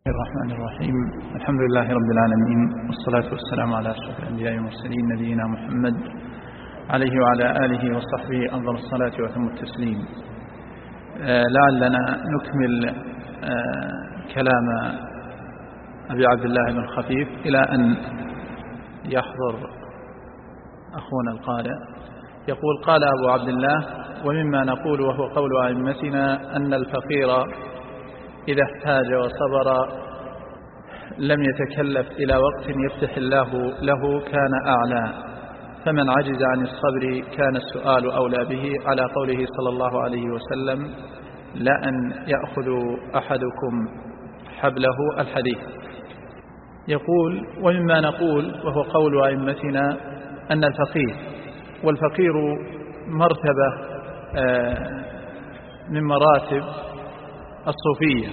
الرحمن الرحيم. الحمد لله رب العالمين، والصلاة والسلام على أشرف الأنبياء والمرسلين نبينا محمد عليه وعلى آله وصحبه أفضل الصلاة وأتم التسليم. لعلنا نكمل كلام أبي عبد الله بن الخفيف إلى أن يحضر أخونا القارئ. يقول: قال أبو عبد الله: ومما نقول وهو قول أئمتنا أن الفقير إذا احتاج وصبر لم يتكلف إلى وقت يفتح الله له كان أعلى، فمن عجز عن الصبر كان السؤال أولى به، على قوله صلى الله عليه وسلم: لأن يأخذ أحدكم حبله الحديث. يقول: ومما نقول وهو قول أئمتنا أن الفقير، والفقير مرتبة من مراتب الصوفية،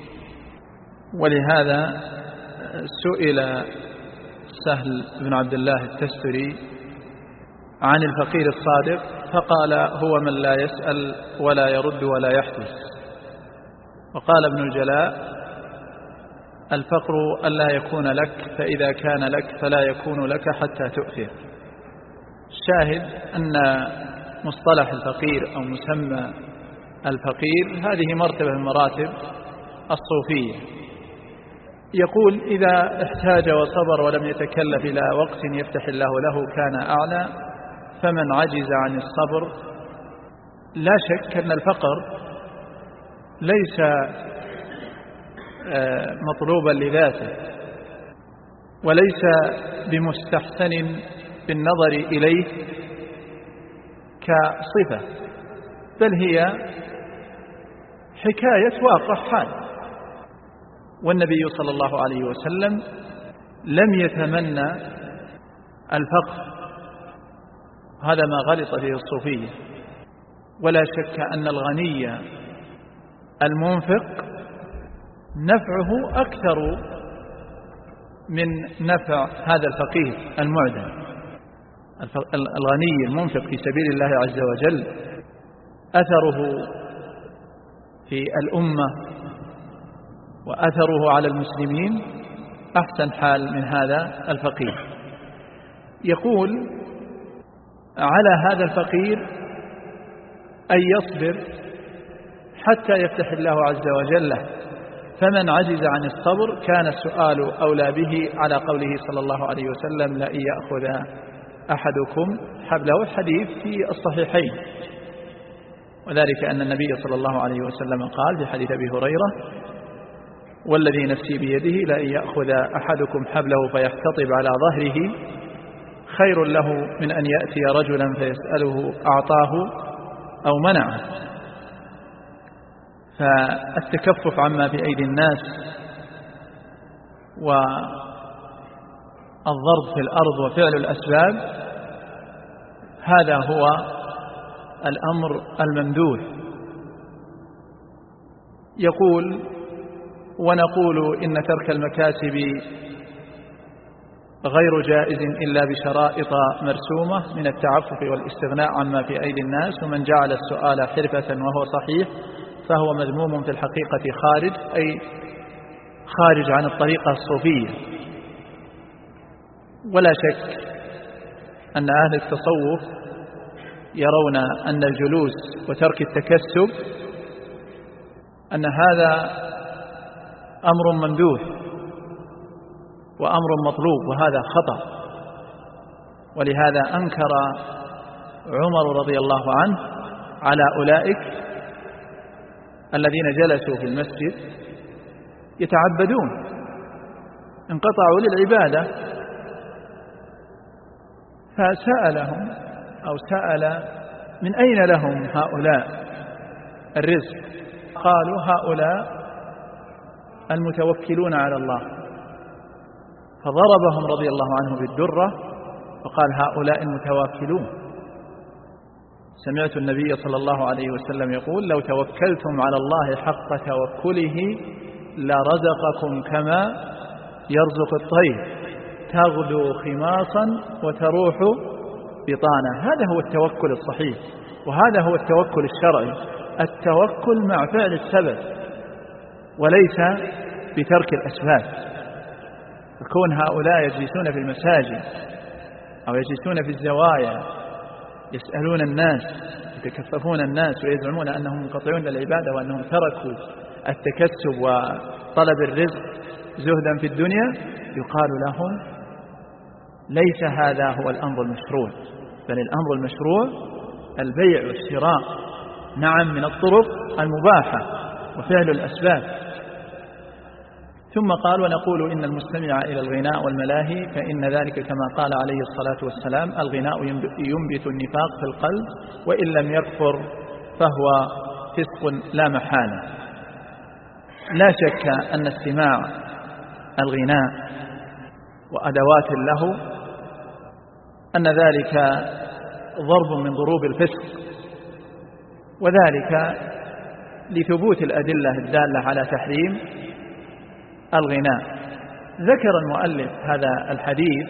ولهذا سئل سهل بن عبد الله التستري عن الفقير الصادق فقال: هو من لا يسأل ولا يرد ولا يحدث. وقال ابن الجلاء: الفقر ألا يكون لك، فإذا كان لك فلا يكون لك حتى تؤثر. الشاهد أن مصطلح الفقير أو مسمى الفقير هذه مرتبة من مراتب الصوفية. يقول: إذا احتاج وصبر ولم يتكلف إلى وقت يفتح الله له كان أعلى، فمن عجز عن الصبر. لا شك أن الفقر ليس مطلوبا لذاته، وليس بمستحسن بالنظر إليه كصفة، بل هي حكاية واقع حال. والنبي صلى الله عليه وسلم لم يتمنى الفقر، هذا ما غلط فيه الصوفية. ولا شك أن الغني المنفق نفعه أكثر من نفع هذا الفقير المعدم. الغني المنفق في سبيل الله عز وجل أثره في الأمة وأثره على المسلمين أحسن حال من هذا الفقير. يقول: على هذا الفقير أن يصبر حتى يفتح الله عز وجل له، فمن عجز عن الصبر كان السؤال أولى به، على قوله صلى الله عليه وسلم: لأن يأخذ أحدكم حبله، الحديث في الصحيحين. وذلك أن النبي صلى الله عليه وسلم قال في حديث أبي هريرة: والذي نفسي بيده لأن يأخذ أحدكم حبله فيحتطب على ظهره خير له من أن يأتي رجلا فيسأله أعطاه أو منعه. فالتكفف عما في أيدي الناس والضرب في الأرض وفعل الأسباب هذا هو الأمر الممدوح. يقول: ونقول إن ترك المكاسب غير جائز إلا بشرائط مرسومة من التعفف والاستغناء عما في أيدي الناس، ومن جعل السؤال حرفة وهو صحيح فهو مذموم في الحقيقة خارج، أي خارج عن الطريقة الصوفية. ولا شك أن أهل التصوف يرون أن الجلوس وترك التكسب أن هذا أمر ممدوح وأمر مطلوب، وهذا خطأ. ولهذا أنكر عمر رضي الله عنه على أولئك الذين جلسوا في المسجد يتعبدون، انقطعوا للعبادة، فسألهم أو سأل: من أين لهم هؤلاء الرزق؟ قالوا: هؤلاء المتوكلون على الله. فضربهم رضي الله عنه بالدرة وقال: هؤلاء المتواكلون. سمعت النبي صلى الله عليه وسلم يقول: لو توكلتم على الله حق توكله لرزقكم كما يرزق الطير تغدو خماصا وتروح بطانا. هذا هو التوكل الصحيح، وهذا هو التوكل الشرعي، التوكل مع فعل السبب وليس بترك الأسباب. فكون هؤلاء يجلسون في المساجد أو يجلسون في الزوايا يسألون الناس يتكففون الناس ويزعمون أنهم منقطعون للعبادة وأنهم تركوا التكسب وطلب الرزق زهدا في الدنيا، يقال لهم ليس هذا هو الأمر المشروع، بل الأمر المشروع البيع والشراء، نعم من الطرق المباحة وفعل الأسباب. ثم قال ونقول إن المستمع إلى الغناء والملاهي فإن ذلك كما قال عليه الصلاة والسلام الغناء ينبت النفاق في القلب وإن لم يكفر فهو فسق لا محالة. لا شك أن استماع الغناء وأدوات له أن ذلك ضرب من ضروب الفسق، وذلك لثبوت الأدلة الدالة على تحريم الغناء. ذكر المؤلف هذا الحديث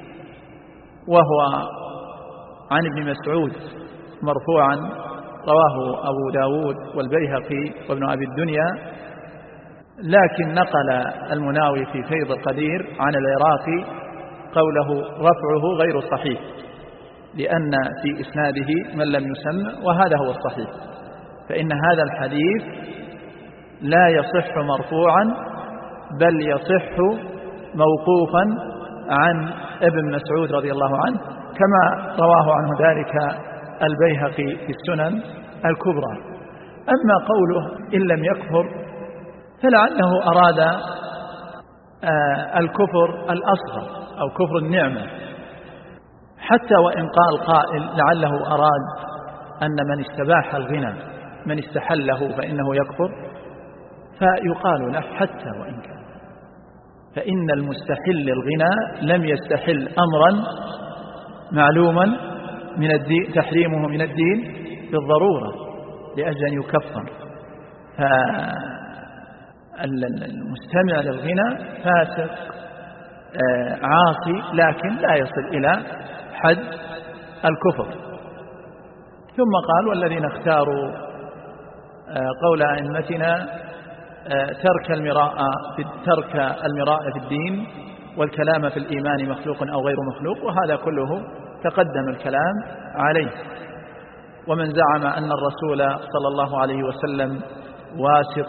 وهو عن ابن مسعود مرفوعا رواه أبو داود والبيهقي وابن أبي الدنيا، لكن نقل المناوي في فيض القدير عن العراقي قوله رفعه غير صحيح لأن في إسناده من لم يسمى، وهذا هو الصحيح، فإن هذا الحديث لا يصح مرفوعا بل يصح موقوفا عن ابن مسعود رضي الله عنه كما رواه عنه ذلك البيهقي في السنن الكبرى. أما قوله إن لم يكفر فلعله أراد الكفر الأصغر أو كفر النعمة، حتى وإن قال قائل لعله أراد أن من استباح الغنى من استحله فإنه يكفر، فيقال له حتى وإن كان، فإن المستحل الغنى لم يستحل أمرا معلوما من الدين تحريمه من الدين بالضرورة لأجل أن يكفر. فالمستمع للغنى فاسق عاصي لكن لا يصل إلى حد الكفر. ثم قال والذين اختاروا قول أئمتنا ترك المراء في الدين والكلام في الإيمان مخلوق أو غير مخلوق، وهذا كله تقدم الكلام عليه. ومن زعم أن الرسول صلى الله عليه وسلم واسط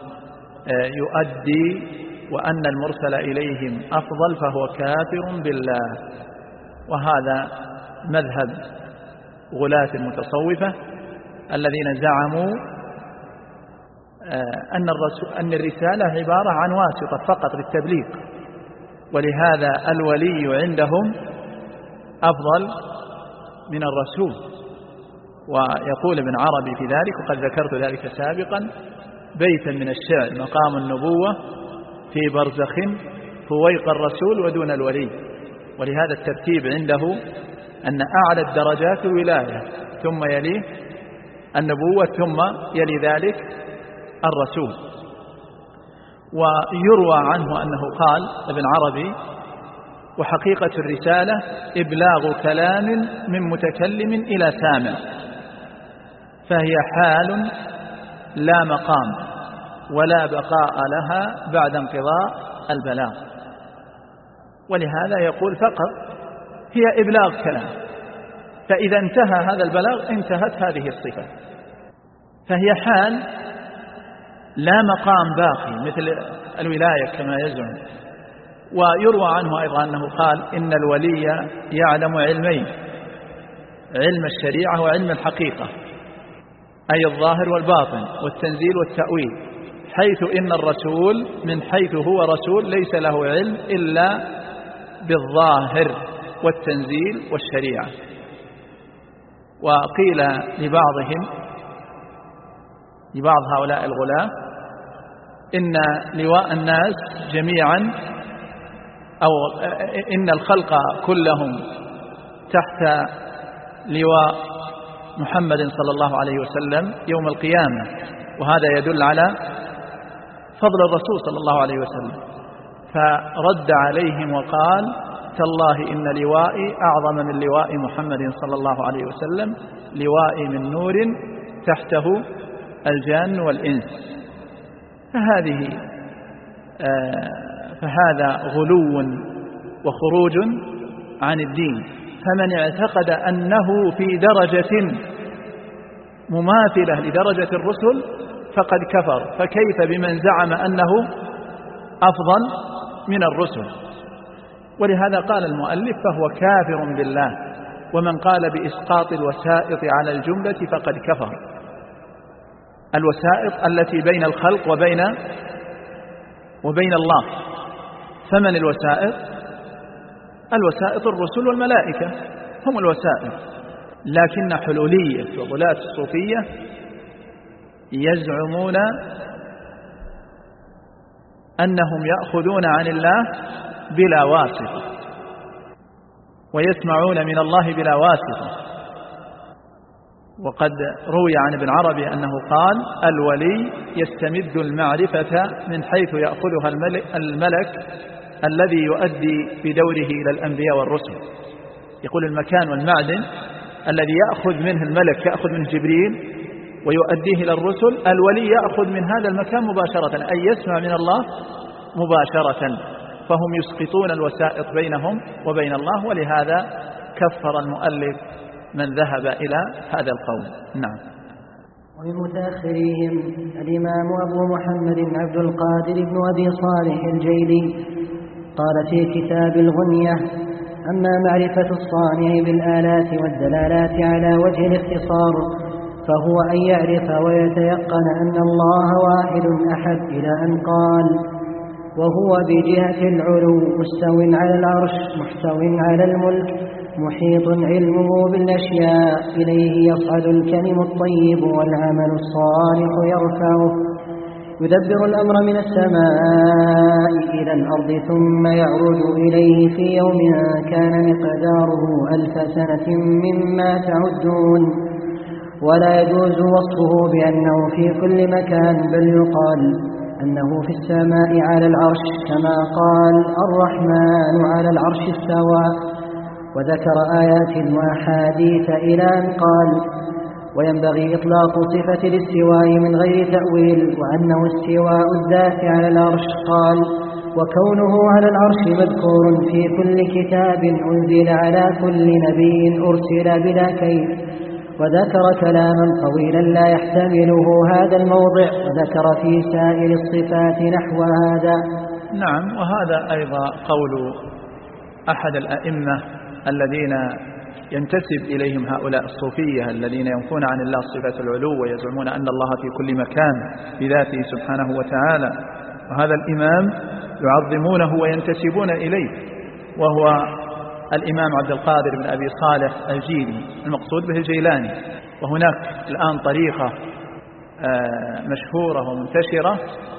يؤدي وأن المرسل إليهم أفضل فهو كافر بالله، وهذا مذهب غلاة المتصوفة الذين زعموا أن الرسالة عبارة عن واسطة فقط للتبليغ، ولهذا الولي عندهم أفضل من الرسول. ويقول ابن عربي في ذلك وقد ذكرت ذلك سابقا بيتا من الشعر مقام النبوة في برزخ فويق الرسول ودون الولي، ولهذا الترتيب عنده أن أعلى الدرجات الولاية ثم يليه النبوة ثم يلي ذلك الرسول. ويروى عنه أنه قال ابن عربي وحقيقة الرسالة إبلاغ كلام من متكلم إلى سامع، فهي حال لا مقام ولا بقاء لها بعد انقضاء البلاغ، ولهذا يقول فقط هي إبلاغ كلام، فإذا انتهى هذا البلاغ انتهت هذه الصفة، فهي حال لا مقام باقي مثل الولاية كما يزعم. ويروى عنه أيضا أنه قال إن الولي يعلم علمين، علم الشريعة وعلم الحقيقة، أي الظاهر والباطن والتنزيل والتأويل، حيث إن الرسول من حيث هو رسول ليس له علم إلا بالظاهر والتنزيل والشريعة. وقيل لبعض هؤلاء الغلاة إن لواء الناس جميعا أو إن الخلق كلهم تحت لواء محمد صلى الله عليه وسلم يوم القيامة، وهذا يدل على فضل الرسول صلى الله عليه وسلم. فرد عليهم وقال تالله إن لوائي أعظم من لواء محمد صلى الله عليه وسلم، لوائي من نور تحته الجان والإنس. فهذه فهذا غلو وخروج عن الدين. فمن اعتقد أنه في درجة مماثلة لدرجة الرسل فقد كفر، فكيف بمن زعم أنه أفضل من الرسل؟ ولهذا قال المؤلف فهو كافر بالله. ومن قال بإسقاط الوسائط على الجملة فقد كفر. الوسائط التي بين الخلق وبين الله. فمن الوسائط؟ الوسائط الرسل والملائكة هم الوسائط. لكن حلولية وغلاة الصوفية يزعمون أنهم يأخذون عن الله بلا واسطة ويسمعون من الله بلا واسطة. وقد روي عن ابن عربي أنه قال الولي يستمد المعرفة من حيث يأخذها الملك الذي يؤدي بدوره إلى الأنبياء والرسل. يقول المكان والمعدن الذي يأخذ منه الملك، يأخذ منه جبريل ويؤديه إلى الرسل، الولي يأخذ من هذا المكان مباشرة، أي يسمع من الله مباشرة. فهم يسقطون الوسائط بينهم وبين الله، ولهذا كفر المؤلف من ذهب إلى هذا القول. نعم. ومن متأخرهم الإمام أبو محمد عبد القادر بن أبي صالح الجيلي قال في كتاب الغنية: أما معرفة الصانع بالآلات والدلالات على وجه الاختصار فهو أن يعرف ويتيقن أن الله واحد أحد، إلى أن قال: وهو بجهة العلو مستو على العرش محتو على الملك محيط علمه بالأشياء، إليه يصعد الكلم الطيب والعمل الصالح يرفعه، يدبر الأمر من السماء إلى الأرض ثم يعرج إليه في يوم كان مقداره 1000 سنة مما تعدون. ولا يجوز وصفه بأنه في كل مكان، بل يقال أنه في السماء على العرش، كما قال الرحمن على العرش استوى. وذكر آيات وأحاديث إلى أن قال: وينبغي إطلاق صفة الاستواء من غير تأويل، وأنه استواء الذات على العرش. قال: وكونه على العرش مذكور في كل كتاب أنزل على كل نبي أرسل بلا كيف. وذكر كلاما طويلا لا يحتمله هذا الموضع، وذكر في سائر الصفات نحو هذا. نعم. وهذا أيضا قول أحد الأئمة الذين ينتسب إليهم هؤلاء الصوفية الذين ينفون عن الله صفات العلو ويزعمون أن الله في كل مكان بذاته سبحانه وتعالى. وهذا الإمام يعظمونه وينتسبون إليه، وهو الإمام عبد القادر بن أبي صالح الجيلي، المقصود به الجيلاني. وهناك الآن طريقة مشهورة ومنتشرة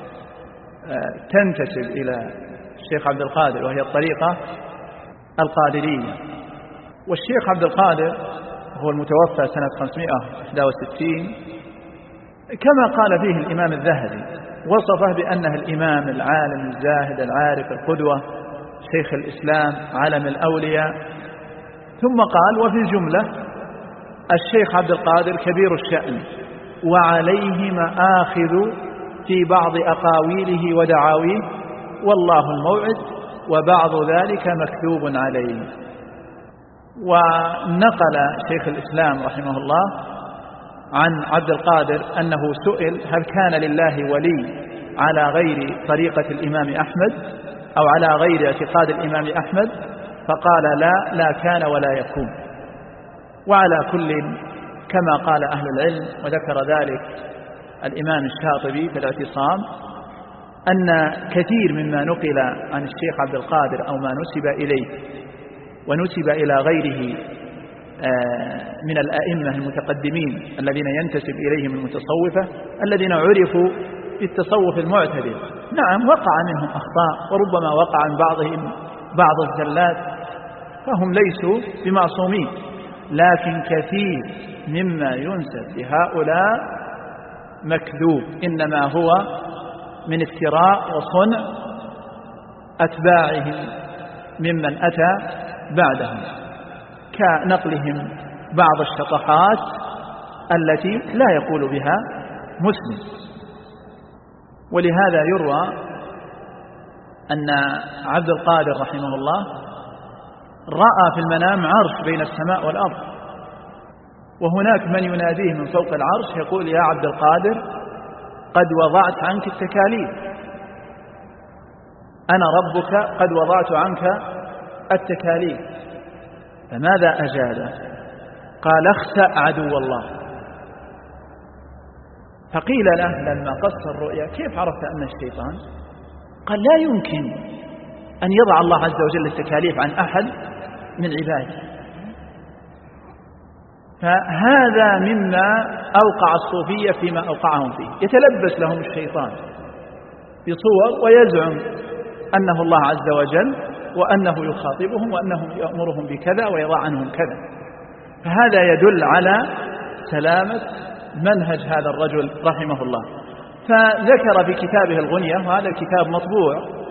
تنتسب إلى الشيخ عبد القادر، وهي الطريقة القادرية. والشيخ عبد القادر هو المتوفى سنة 561، كما قال فيه الإمام الذهبي، وصفه بأنه الإمام العالم الزاهد العارف القدوة شيخ الإسلام علم الأولياء. ثم قال: وفي الجملة الشيخ عبد القادر كبير الشأن وعليه مآخذ في بعض أقاويله ودعاويه، والله الموعد، وبعض ذلك مكتوب عليه. ونقل شيخ الإسلام رحمه الله عن عبد القادر أنه سئل: هل كان لله ولي على غير طريقة الإمام أحمد أو على غير اعتقاد الإمام أحمد؟ فقال: لا كان ولا يكون. وعلى كل كما قال أهل العلم، وذكر ذلك الإمام الشاطبي في الاعتصام، أن كثير مما نقل عن الشيخ عبد القادر أو ما نسب إليه ونسب إلى غيره من الأئمة المتقدمين الذين ينتسب إليهم المتصوفة الذين عرفوا بالتصوف المعتدل، نعم وقع منهم أخطاء وربما وقع عن بعضهم بعض الزلات، فهم ليسوا بمعصومين، لكن كثير مما ينسب لهؤلاء مكذوب، إنما هو من افتراء وصنع أتباعهم ممن أتى بعدهم، كنقلهم بعض الشطحات التي لا يقول بها مسلم. ولهذا يروى أن عبد القادر رحمه الله رأى في المنام عرش بين السماء والأرض، وهناك من يناديه من فوق العرش يقول: يا عبد القادر قد وضعت عنك التكاليف، أنا ربك قد وضعت عنك التكاليف. فماذا أجاب؟ قال: اخسأ عدو الله. فقيل له لما قص الرؤيا: كيف عرفت أن الشيطان؟ قال: لا يمكن أن يضع الله عز وجل التكاليف عن أحد من عباده. فهذا مما أوقع الصوفية فيما أوقعهم فيه، يتلبس لهم الشيطان بصور ويزعم أنه الله عز وجل وأنه يخاطبهم وأنه يأمرهم بكذا ويضع عنهم كذا. فهذا يدل على سلامة منهج هذا الرجل رحمه الله. فذكر في كتابه الغنية، وهذا الكتاب مطبوع،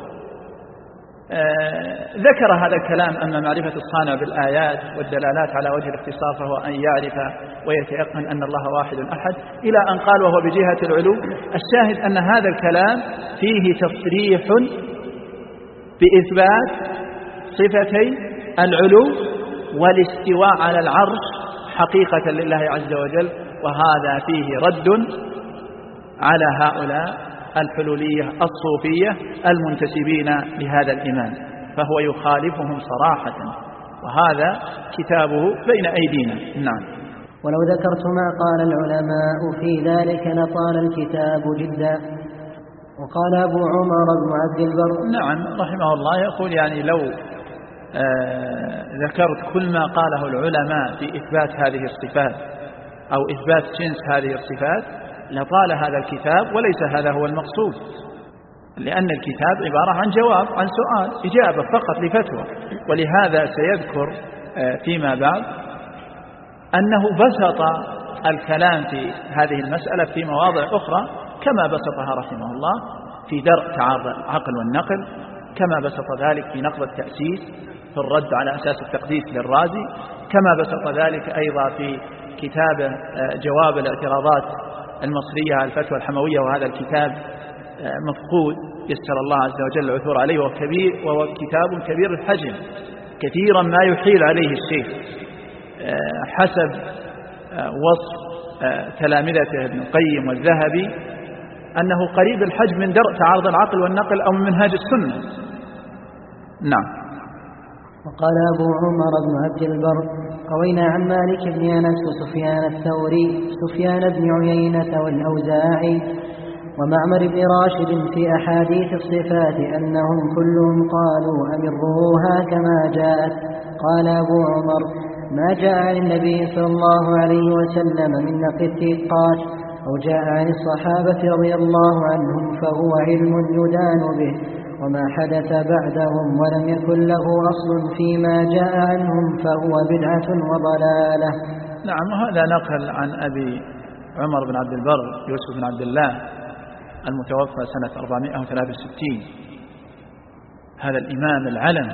ذكر هذا الكلام أن معرفة الصانع بالآيات والدلالات على وجه الاختصاص هو أن يعرف ويتيقن أن الله واحد أحد، إلى أن قال: وهو بجهة العلو. الشاهد أن هذا الكلام فيه تصريح بإثبات صفتي العلو والاستواء على العرش حقيقة لله عز وجل، وهذا فيه رد على هؤلاء الحلولية الصوفية المنتسبين لهذا الإيمان، فهو يخالفهم صراحة، وهذا كتابه بين أيدينا. نعم. ولو ذكرت ما قال العلماء في ذلك لطال الكتاب جدا. وقال أبو عمر بن عبد البر نعم رحمه الله يقول: يعني لو ذكرت كل ما قاله العلماء في إثبات هذه الصفات أو إثبات جنس هذه الصفات لطال هذا الكتاب، وليس هذا هو المقصود، لأن الكتاب عبارة عن جواب عن سؤال، إجابة فقط لفتوى. ولهذا سيذكر فيما بعد أنه بسط الكلام في هذه المسألة في مواضع أخرى كما بسطها رحمه الله في درء تعارض العقل والنقل، كما بسط ذلك في نقض التأسيس في الرد على أساس التقديس للرازي، كما بسط ذلك أيضا في كتاب جواب الاعتراضات المصرية على الفتوى الحموية، وهذا الكتاب مفقود يسر الله عز وجل العثور عليه، وهو كتاب كبير الحجم، كثيرا ما يحيل عليه الشيخ حسب وصف تلامذته ابن القيم والذهبي أنه قريب الحجم من درء تعارض العقل والنقل أو من منهاج السنة. نعم. وقال أبو عمر بن عبد البر: روينا عن مالك بن أنس وسفيان الثوري سفيان بن عيينة والأوزاعي ومعمر بن راشد في أحاديث الصفات أنهم كلهم قالوا أمروها كما جاءت. قال أبو عمر: ما جاء عن النبي صلى الله عليه وسلم من نقل الثقات أو جاء عن الصحابة رضي الله عنهم فهو علم يدان به، وما حدث بعدهم ولم يكن له أصل فيما جاء عنهم فهو بدعة وضلالة. نعم. وهذا نقل عن أبي عمر بن عبد البر يوسف بن عبد الله المتوفى سنة 463، هذا الإمام العلم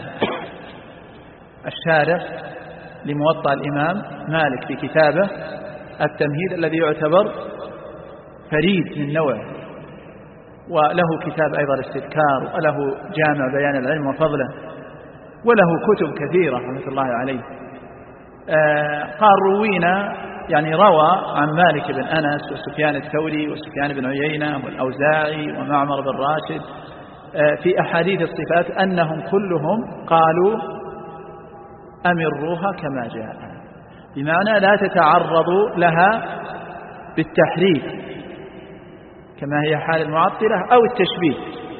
الشارح لموطأ الإمام مالك في كتابه التمهيد الذي يعتبر فريد من نوعه، وله كتاب أيضا الاستذكار، وله جامع بيان العلم وفضله، وله كتب كثيرة رحمة الله عليه. قال روينا، يعني روى عن مالك بن أنس وسفيان الثوري وسفيان بن عيينة والأوزاعي ومعمر بن راشد في أحاديث الصفات أنهم كلهم قالوا أمروها كما جاء، بمعنى لا تتعرضوا لها بالتحريف كما هي حال المعطلة أو التشبيه،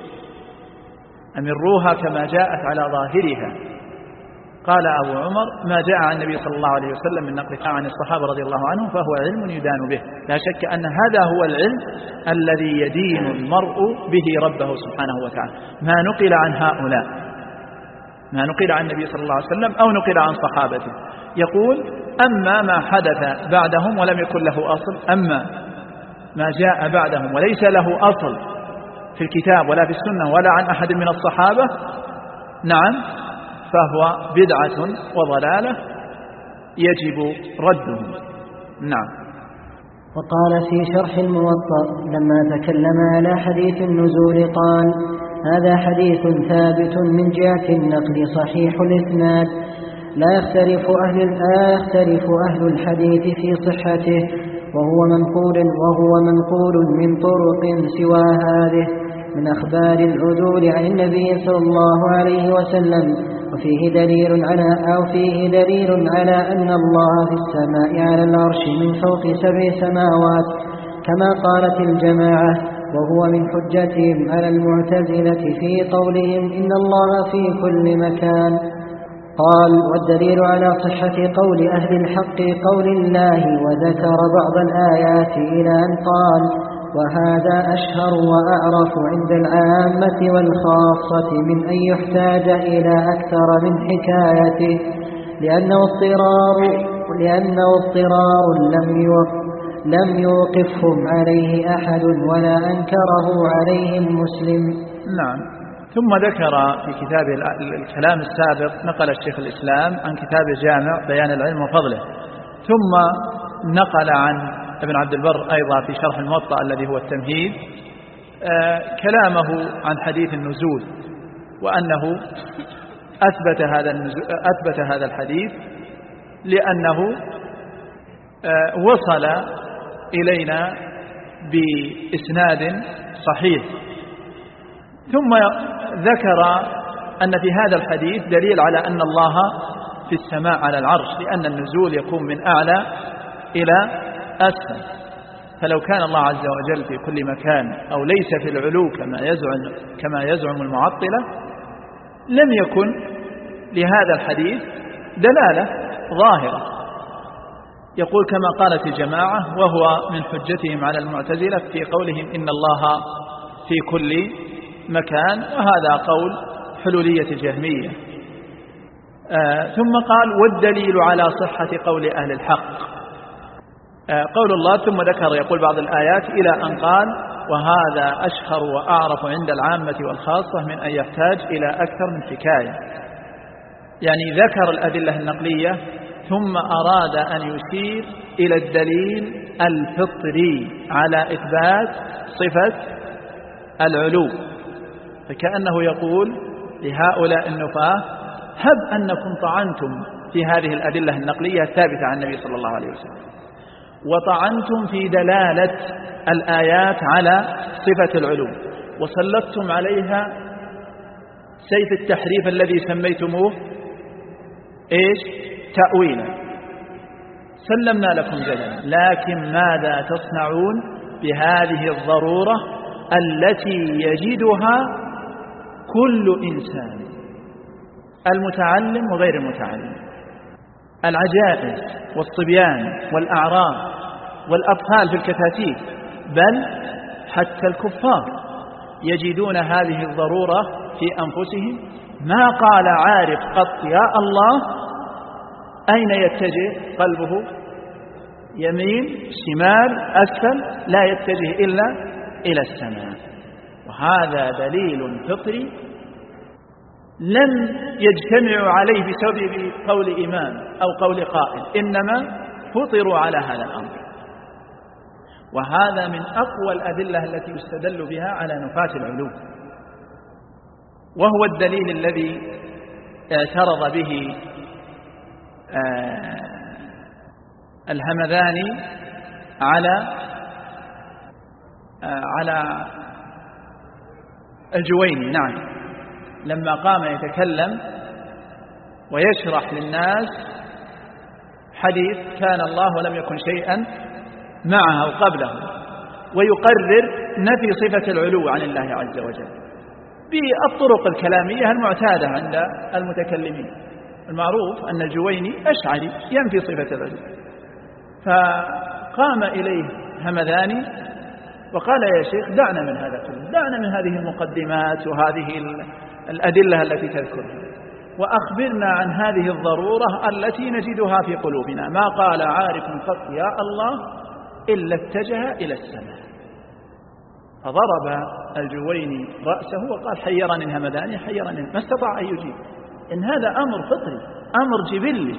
أمروها كما جاءت على ظاهرها. قال أبو عمر: ما جاء عن النبي صلى الله عليه وسلم من نقل عن الصحابة رضي الله عنهم فهو علم يدان به. لا شك أن هذا هو العلم الذي يدين المرء به ربه سبحانه وتعالى، ما نقل عن هؤلاء، ما نقل عن النبي صلى الله عليه وسلم أو نقل عن صحابته. يقول: أما ما حدث بعدهم ولم يكن له أصل، أما ما جاء بعدهم وليس له أصل في الكتاب ولا في السنة ولا عن أحد من الصحابة، نعم، فهو بدعة وضلالة يجب رده. نعم. وقال في شرح الموطأ لما تكلم على حديث النزول قال: هذا حديث ثابت من جهة النقل صحيح الإسناد، لا يختلف أهل الحديث في صحته، وهو منقول من طرق سوى هذه من أخبار العدول عن النبي صلى الله عليه وسلم، وفيه دليل على أن الله في السماء على العرش من فوق 7 سماوات كما قالت الجماعة، وهو من حجتهم على المعتزلة في قولهم إن الله في كل مكان. قال: والدليل على صحة قول أهل الحق قول الله، وذكر بعض الآيات إلى أن قال: وهذا أشهر وأعرف عند العامة والخاصة من أن يحتاج إلى أكثر من حكايته، لأنه اضطرار لم يوقفهم عليه أحد ولا أنكره عليهم مسلم. نعم. ثم ذكر في كتاب الكلام السابق نقل الشيخ الإسلام عن كتاب جامع بيان العلم وفضله، ثم نقل عن ابن عبد البر أيضا في شرح الموطأ الذي هو التمهيد كلامه عن حديث النزول، وأنه أثبت هذا الحديث لأنه وصل إلينا بإسناد صحيح. ثم ذكر أن في هذا الحديث دليل على أن الله في السماء على العرش، لأن النزول يكون من أعلى إلى أسفل، فلو كان الله عز وجل في كل مكان أو ليس في العلو كما يزعم المعطلة لم يكن لهذا الحديث دلالة ظاهرة. يقول كما قالت الجماعة، وهو من حجتهم على المعتزلة في قولهم إن الله في كل مكان، وهذا قول حلولية الجهمية. ثم قال: والدليل على صحة قول أهل الحق قول الله، ثم ذكر يقول بعض الآيات إلى أن قال: وهذا أشهر وأعرف عند العامة والخاصة من أن يحتاج إلى أكثر من حكاية. يعني ذكر الأدلة النقلية ثم أراد أن يشير إلى الدليل الفطري على إثبات صفة العلو، فكأنه يقول لهؤلاء النفاة: هب أنكم طعنتم في هذه الأدلة النقلية الثابتة عن النبي صلى الله عليه وسلم، وطعنتم في دلالة الآيات على صفة العلو، وسلطتم عليها سيف التحريف الذي سميتموه تأويلا، سلمنا لكم جدلا، لكن ماذا تصنعون بهذه الضرورة التي يجدها كل إنسان، المتعلم وغير المتعلم، العجائز والصبيان والأعراب والأطفال في الكتاتيب، بل حتى الكفار يجدون هذه الضرورة في أنفسهم. ما قال عارف قط يا الله، أين يتجه قلبه؟ يمين، شمال، أسفل، لا يتجه إلا إلى السماء. وهذا دليل فطري لم يجتمعوا عليه بسبب قول إمام أو قول قائل، إنما فطروا على هذا الأمر. وهذا من أقوى الأدلة التي يستدل بها على نفاة العلو، وهو الدليل الذي اعترض به الهمذاني على الجويني، نعم، لما قام يتكلم ويشرح للناس حديث كان الله ولم يكن شيئا معه أو قبله، ويقرر نفي صفة العلو عن الله عز وجل بالطرق الكلامية المعتادة عند المتكلمين. المعروف أن الجويني أشعري ينفي صفة العلو، فقام إليه همذاني وقال: يا شيخ دعنا من هذا كله، دعنا من هذه المقدمات وهذه الأدلة التي تذكرها، وأخبرنا عن هذه الضرورة التي نجدها في قلوبنا. ما قال عارف قط يا الله إلا اتجه إلى السماء. فضرب الجويني رأسه وقال: حيرني الهمذاني، حيرني، ما استطاع أن يجيب، إن هذا أمر فطري، أمر جبلي.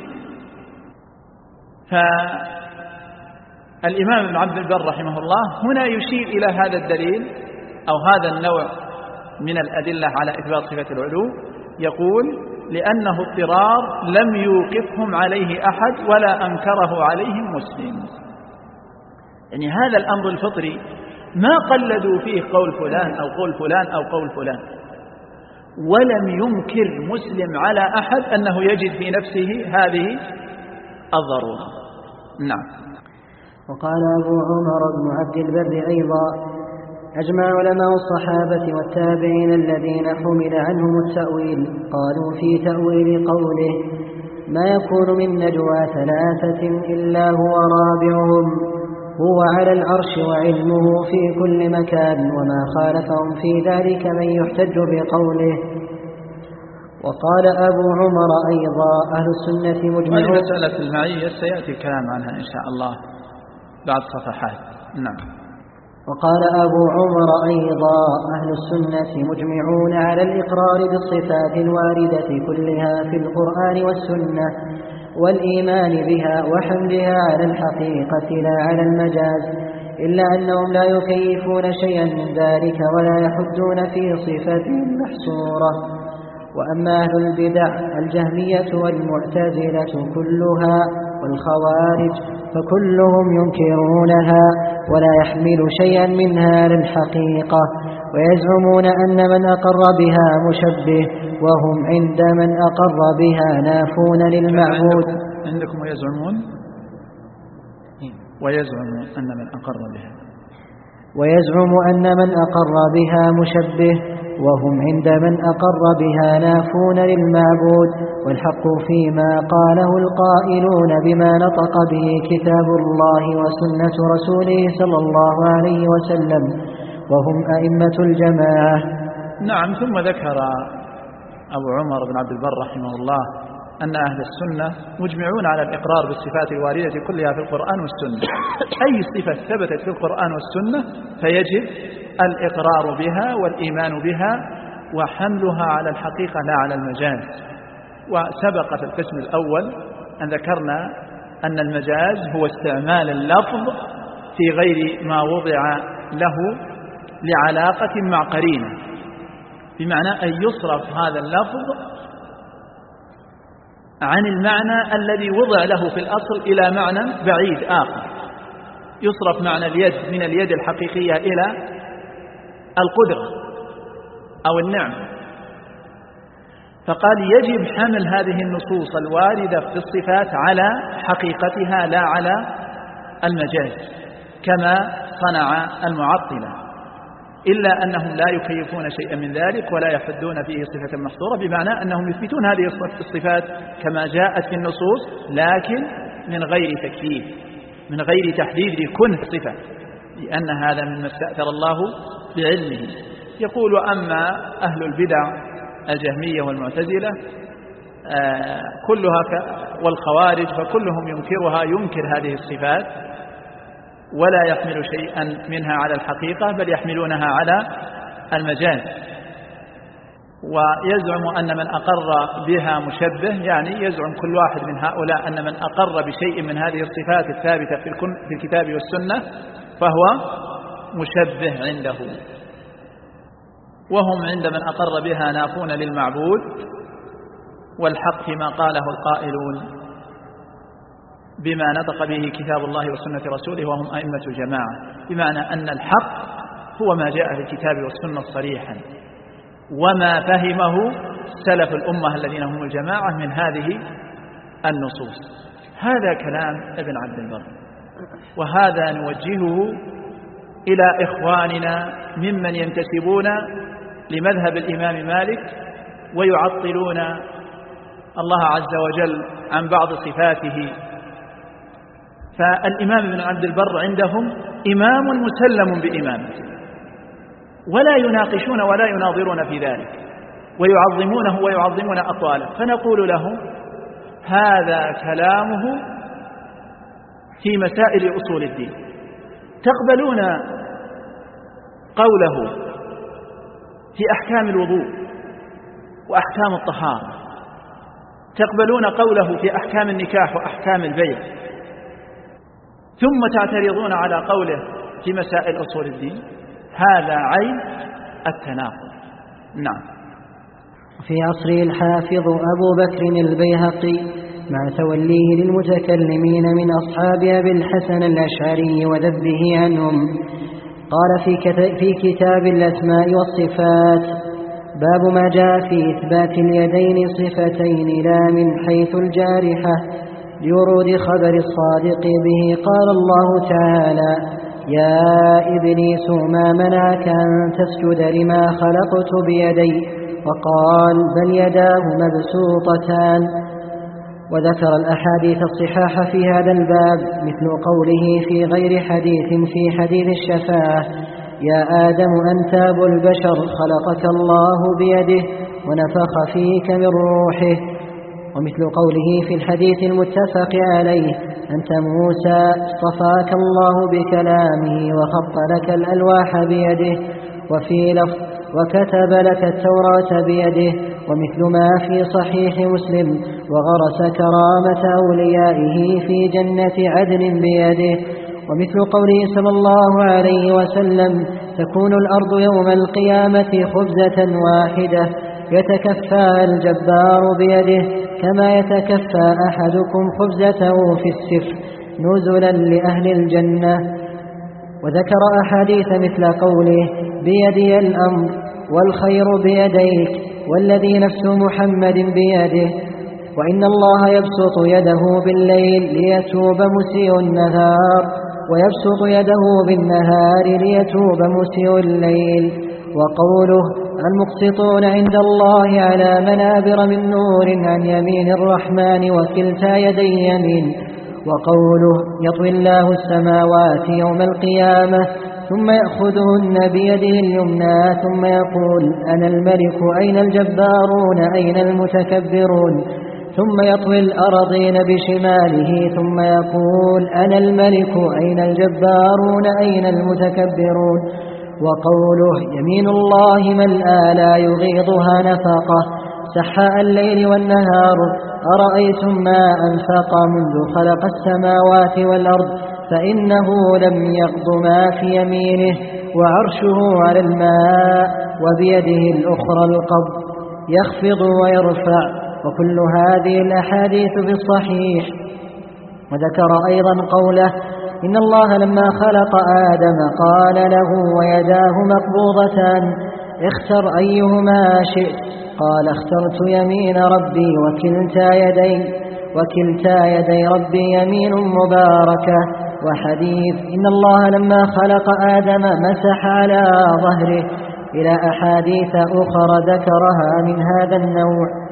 فالإمام ابن عبد البر رحمه الله هنا يشير إلى هذا الدليل أو هذا النوع من الأدلة على إثبات صفة العلو، يقول لأنه اضطرار لم يوقفهم عليه أحد ولا أنكره عليهم مسلم. يعني هذا الأمر الفطري ما قلدوا فيه قول فلان أو قول فلان أو قول فلان، ولم ينكر مسلم على أحد أنه يجد في نفسه هذه الضرورة. نعم. وقال أبو عمر بن عبد البر أيضا: أجمع علماء الصحابة والتابعين الذين حمل عنهم التأويل قالوا في تأويل قوله: ما يكون من نجوى ثلاثة إلا هو رابعهم هو على العرش وعلمه في كل مكان، وما خالفهم في ذلك من يحتج بقوله. وقال أبو عمر أيضا: أهل السنة مجمعون. مسألة المعية سيأتي الكلام عنها إن شاء الله بعد صفحات. نعم. وقال أبو عمر أيضا: أهل السنة مجمعون على الإقرار بالصفات الواردة كلها في القرآن والسنة والإيمان بها وحملها على الحقيقة لا على المجاز، إلا أنهم لا يكيفون شيئا من ذلك ولا يحدون في صفة محصورة. وأما أهل البدع الجهمية والمعتزلة كلها والخوارج فكلهم ينكرونها ولا يحمل شيئا منها للحقيقة، ويزعمون أن من أقر بها مشبه، وهم عند من أقر بها نافون للمعبود. عندكم ويزعمون أن من أقر بها، ويزعم أن من أقر بها مشبه، وهم عند من أقر بها نافون للمعبود. والحق فيما قاله القائلون بما نطق به كتاب الله وسنة رسوله صلى الله عليه وسلم، وهم أئمة الجماعة. نعم. ثم ذكر أبو عمر بن عبد البر رحمه الله أن أهل السنة مجمعون على الإقرار بالصفات الواردة كلها في القرآن والسنة. أي صفة ثبتت في القرآن والسنة فيجب الإقرار بها والإيمان بها وحملها على الحقيقة لا على المجاز. وسبق في القسم الأول أن ذكرنا أن المجاز هو استعمال اللفظ في غير ما وضع له لعلاقة مع قرينة، بمعنى أن يصرف هذا اللفظ عن المعنى الذي وضع له في الأصل إلى معنى بعيد آخر. يصرف معنى اليد من اليد الحقيقية إلى القدرة أو النعمة. فقال يجب حمل هذه النصوص الواردة في الصفات على حقيقتها لا على المجاز كما صنع المعطلة، إلا أنهم لا يكيفون شيئا من ذلك ولا يحدون فيه صفة محصورة، بمعنى أنهم يثبتون هذه الصفات كما جاءت في النصوص لكن من غير تكييف، من غير تحديد لكن صفة، لأن هذا مما استأثر الله بعلمه. يقول أما أهل البدع الجهمية والمعتزلة كلها والخوارج فكلهم ينكر هذه الصفات ولا يحمل شيئا منها على الحقيقة بل يحملونها على المجاز. ويزعم أن من أقر بها مشبه، يعني يزعم كل واحد من هؤلاء أن من أقر بشيء من هذه الصفات الثابتة في الكتاب والسنة فهو مشبه عنده، وهم عند من أقر بها نافون للمعبود. والحق فيما قاله القائلون بما نطق به كتاب الله وسنة رسوله وهم أئمة الجماعة، بمعنى أن الحق هو ما جاء في الكتاب والسنة صريحا وما فهمه سلف الأمة الذين هم الجماعة من هذه النصوص. هذا كلام ابن عبد البر، وهذا نوجهه إلى إخواننا ممن ينتسبون لمذهب الإمام مالك ويعطلون الله عز وجل عن بعض صفاته. فالإمام ابن عبد البر عندهم إمام مسلم بإمامته ولا يناقشون ولا يناظرون في ذلك ويعظمونه ويعظمون أقواله، فنقول له هذا كلامه في مسائل أصول الدين، تقبلون قوله في أحكام الوضوء وأحكام الطهارة، تقبلون قوله في أحكام النكاح وأحكام البيع، ثم تعترضون على قوله في مسائل أصول الدين. هذا عين التناقض، نعم. في عصره الحافظ أبو بكر البيهقي مع توليه للمتكلمين من أصحاب أبي الحسن الأشعري وذبه عنهم قال في كتاب الأسماء والصفات: باب ما جاء في إثبات اليدين صفتين لا من حيث الجارحة لورود خبر الصادق به. قال الله تعالى: يا إبليس ما منعك أن تسجد لما خلقت بيدي؟ وقال: بل يداه مبسوطتان. وذكر الأحاديث الصحاح في هذا الباب مثل قوله في غير حديث في حديث الشفاعة: يا آدم أنت أبو البشر خلقك الله بيده ونفخ فيك من روحه. ومثل قوله في الحديث المتفق عليه: أنت موسى اصطفاك الله بكلامه وخط لك الألواح بيده. وفي لفظ: وكتب لك التوراة بيده. ومثل ما في صحيح مسلم: وغرس كرامة أوليائه في جنة عدن بيده. ومثل قوله صلى الله عليه وسلم: تكون الأرض يوم القيامة خبزة واحدة يتكفى الجبار بيده كما يتكفى أحدكم خبزته في السفر نزلا لأهل الجنة. وذكر أحاديث مثل قوله: بيدي الأمر والخير بيديك والذي نفس محمد بيده. وإن الله يبسط يده بالليل ليتوب مسيء النهار ويبسط يده بالنهار ليتوب مسيء الليل. وقوله: المقسطون عند الله على منابر من نور عن يمين الرحمن وكلتا يدي يمين. وقوله: يطوي الله السماوات يوم القيامة ثم يأخذهن بيده اليمنى ثم يقول: أنا الملك أين الجبارون أين المتكبرون؟ ثم يطوي الأرضين بشماله ثم يقول: أنا الملك أين الجبارون أين المتكبرون؟ وقوله: يمين الله ملأى لا يغيضها نفقة سحاء الليل والنهار أرأيتم ما أنفق منذ خلق السماوات والأرض فإنه لم يغض ما في يمينه وعرشه على الماء وبيده الأخرى القبض يخفض ويرفع. وكل هذه الأحاديث في الصحيح. وذكر أيضا قوله: إن الله لما خلق آدم قال له ويداه مقبوضتان اختر أيهما شئت؟ قال: اخترت يمين ربي وكلتا يدي ربي يمين مباركة. وحديث: إن الله لما خلق آدم مسح على ظهره، إلى أحاديث أخرى ذكرها من هذا النوع.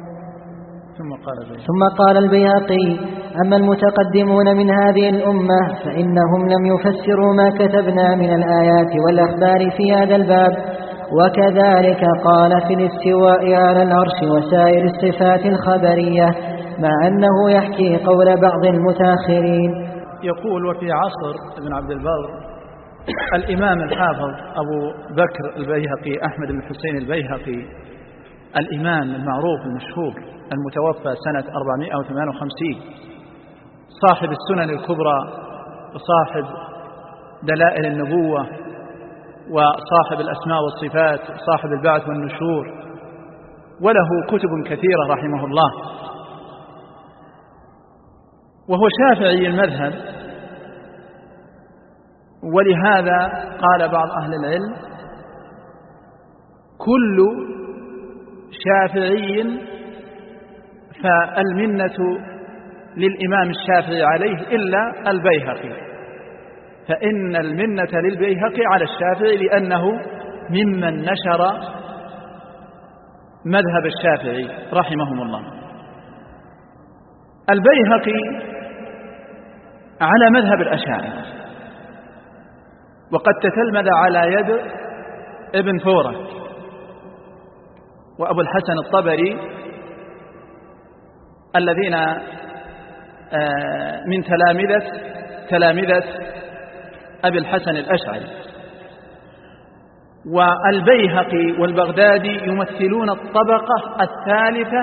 ثم قال البيهقي: أما المتقدمون من هذه الأمة فإنهم لم يفسروا ما كتبنا من الآيات والأخبار في هذا الباب. وكذلك قال في الاستواء على العرش وسائر الصفات الخبرية، مع أنه يحكي قول بعض المتاخرين. يقول: وفي عصر ابن عبد البر الإمام الحافظ أبو بكر البيهقي أحمد بن حسين البيهقي، الإمام المعروف المشهور المتوفى سنة 458، صاحب السنن الكبرى وصاحب دلائل النبوة وصاحب الأسماء والصفات صاحب البعث والنشور، وله كتب كثيرة رحمه الله، وهو شافعي المذهب. ولهذا قال بعض أهل العلم: كل شافعي فالمنة للإمام الشافعي عليه إلا البيهقي، فإن المنة للبيهقي على الشافعي لأنه ممن نشر مذهب الشافعي رحمهم الله. البيهقي على مذهب الأشاعرة، وقد تتلمذ على يد ابن فورك وأبو الحسن الطبري الذين من تلامذة أبي الحسن الأشعري. والبيهقي والبغدادي يمثلون الطبقة الثالثة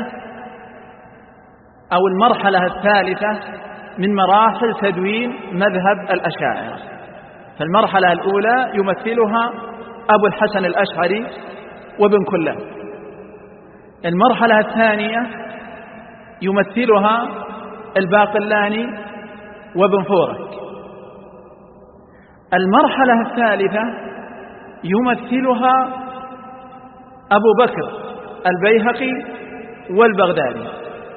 أو المرحلة الثالثة من مراحل تدوين مذهب الأشاعرة. فالمرحلة الأولى يمثلها أبو الحسن الأشعري وابن كلاب. المرحلة الثانية يمثلها الباقلاني وابن فورك. المرحلة الثالثة يمثلها أبو بكر البيهقي والبغدادي.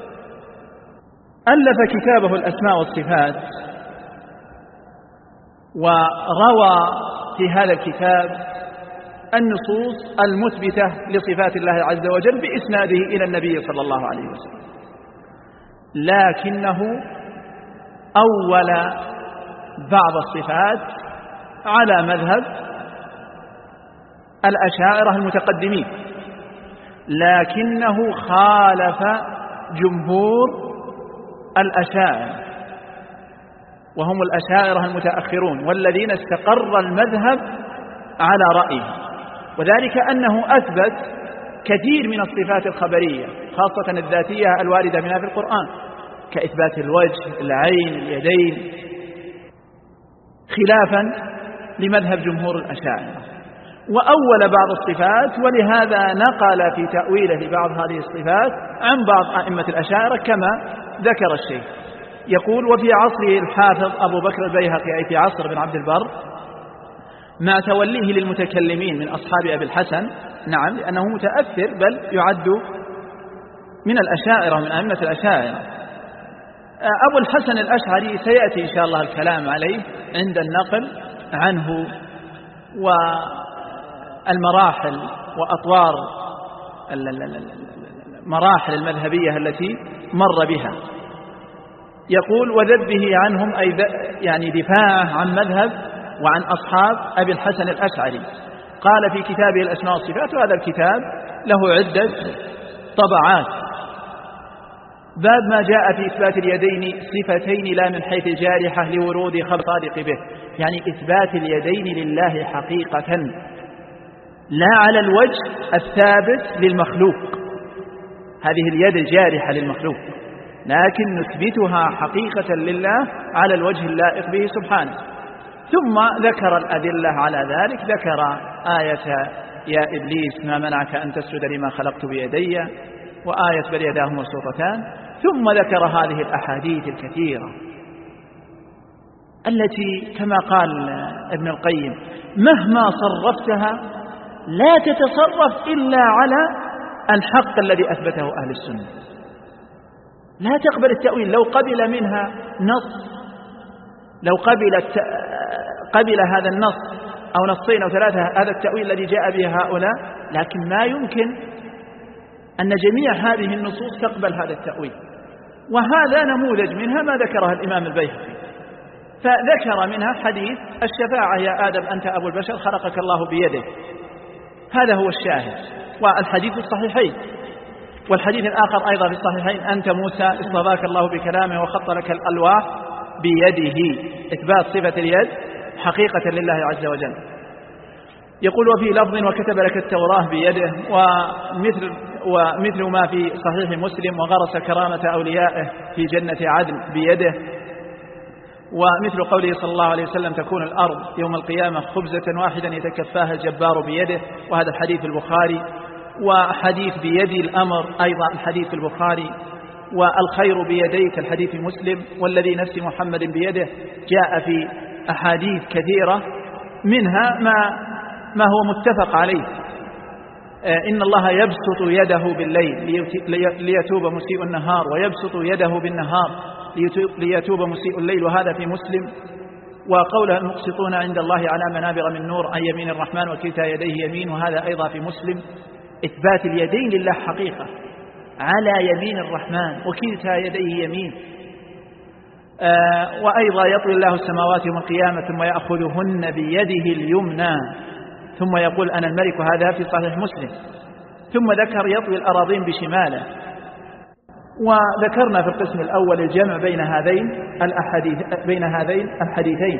ألف كتابه الأسماء والصفات، وروى في هذا الكتاب النصوص المثبتة لصفات الله عز وجل بإسناده إلى النبي صلى الله عليه وسلم، لكنه أول بعض الصفات على مذهب الأشاعرة المتقدمين، لكنه خالف جمهور الأشاعرة، وهم الأشاعرة المتأخرون والذين استقر المذهب على رأيه، وذلك أنه أثبت كثير من الصفات الخبرية خاصة الذاتية الواردة منها في القرآن، كإثبات الوجه، العين، اليدين، خلافا لمذهب جمهور الأشاعرة. وأول بعض الصفات، ولهذا نقل في تأويله لبعض هذه الصفات عن بعض أئمة الأشاعرة كما ذكر الشيخ. يقول: وفي عصره الحافظ أبو بكر البيهقي، أي في عصر ابن عبد البر، مع توليه للمتكلمين من أصحاب أبي الحسن، نعم، لأنه متأثر بل يعد من الأشاعرة ومن أئمة الأشاعرة. أبو الحسن الأشعري سيأتي إن شاء الله الكلام عليه عند النقل عنه والمراحل وأطوار المراحل المذهبية التي مر بها. يقول: وذبه عنهم، أي يعني دفاعه عن مذهب وعن أصحاب أبي الحسن الأشعري. قال في كتابه الأسماء والصفات، وهذا الكتاب له عدة طبعات: باب ما جاء في إثبات اليدين صفتين لا من حيث الجارحة لورود خبر صادق به، يعني إثبات اليدين لله حقيقة لا على الوجه الثابت للمخلوق، هذه اليد الجارحة للمخلوق، لكن نثبتها حقيقة لله على الوجه اللائق به سبحانه. ثم ذكر الأدلة على ذلك، ذكر آية يا إبليس ما منعك أن تسجد لما خلقت بيدي، وآية بل يداه مبسوطتان، ثم ذكر هذه الأحاديث الكثيرة التي كما قال ابن القيم: مهما صرفتها لا تتصرف إلا على الحق الذي أثبته أهل السنة، لا تقبل التأويل. لو قبل منها نص، لو قبل هذا النص أو نصين أو ثلاثة هذا التأويل الذي جاء به هؤلاء، لكن ما يمكن أن جميع هذه النصوص تقبل هذا التأويل. وهذا نموذج منها ما ذكرها الإمام البيهقي، فذكر منها حديث الشفاعة: يا آدم أنت أبو البشر خلقك الله بيده، هذا هو الشاهد، والحديث في الصحيحين. والحديث الآخر أيضا في الصحيحين: أنت موسى اصطفاك الله بكلامه وخط لك الألواح بيده، إثبات صفة اليد حقيقة لله عز وجل. يقول: وفي لفظ: وكتب لك التوراة بيده، ومثل ما في صحيح مسلم: وغرس كرامة أوليائه في جنة عدن بيده، ومثل قوله صلى الله عليه وسلم: تكون الأرض يوم القيامة خبزة واحدا يتكفاها الجبار بيده، وهذا الحديث في البخاري. وحديث بيدي الأمر أيضا الحديث في البخاري. والخير بيديك الحديث في مسلم. والذي نفس محمد بيده جاء في أحاديث كثيرة، منها ما هو متفق عليه: إن الله يبسط يده بالليل ليتوب مسيء النهار، ويبسط يده بالنهار ليتوب مسيء الليل، وهذا في مسلم. وقوله: المقسطون عند الله على منابر من نور عن يمين الرحمن وكلتا يديه يمين، وهذا أيضا في مسلم. إثبات اليدين لله حقيقة على يمين الرحمن وكلتا يديه يمين. وأيضا: يطوي الله السماوات يوم القيامة ثم يأخذهن بيده اليمنى ثم يقول أنا الملك، هذا في صحيح مسلم. ثم ذكر: يطوي الأراضين بشماله. وذكرنا في القسم الأول الجمع بين هذين الحديثين،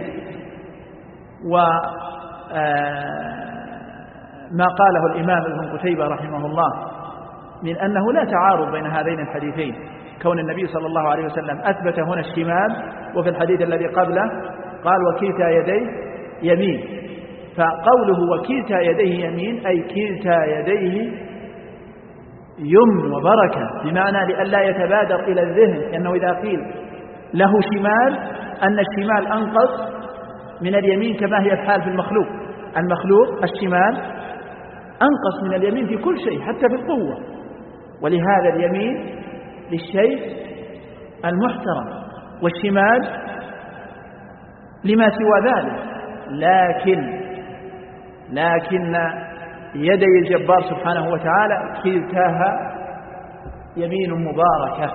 وما قاله الإمام ابن قتيبة رحمه الله من أنه لا تعارض بين هذين الحديثين، كون النبي صلى الله عليه وسلم أثبت هنا الشمال، وفي الحديث الذي قبله قال: وكلتا يديه يمين، فقوله وكلتا يديه يمين أي كلتا يديه يمن وبركة، بمعنى لئلا يتبادر إلى الذهن، لأنه إذا قيل له شمال أن الشمال أنقص من اليمين كما هي الحال في المخلوق الشمال أنقص من اليمين في كل شيء حتى في القوة، ولهذا اليمين للشيء المحترم والشمال لما سوى ذلك. لكن يدي الجبار سبحانه وتعالى كلتاها يمين مباركة.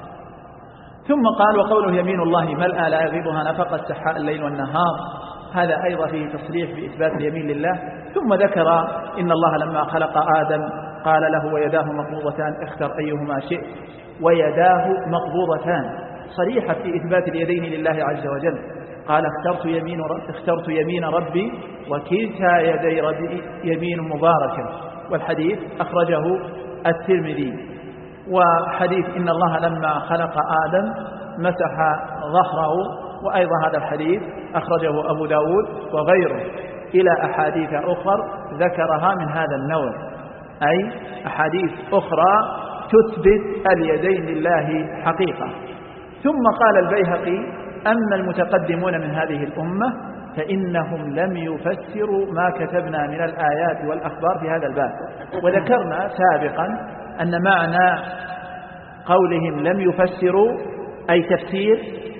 ثم قال وقوله يمين الله ملأى لا يغيضها نفقة سحاء الليل والنهار، هذا أيضا فيه تصريح بإثبات اليمين لله. ثم ذكر إن الله لما خلق آدم قال له ويداه مقبوضتان اختر أيهما شئت، ويداه مقبوضتان صريحة في إثبات اليدين لله عز وجل. قال اخترت يمين ربي وكلتا يدي ربي يمين مباركة، والحديث أخرجه الترمذي. وحديث إن الله لما خلق آدم مسح ظهره، وأيضا هذا الحديث أخرجه أبو داود وغيره، إلى أحاديث أخرى ذكرها من هذا النوع، أي أحاديث أخرى تثبت اليدين لله حقيقة. ثم قال البيهقي أما المتقدمون من هذه الأمة فإنهم لم يفسروا ما كتبنا من الآيات والأخبار في هذا الباب. وذكرنا سابقا أن معنى قولهم لم يفسروا أي تفسير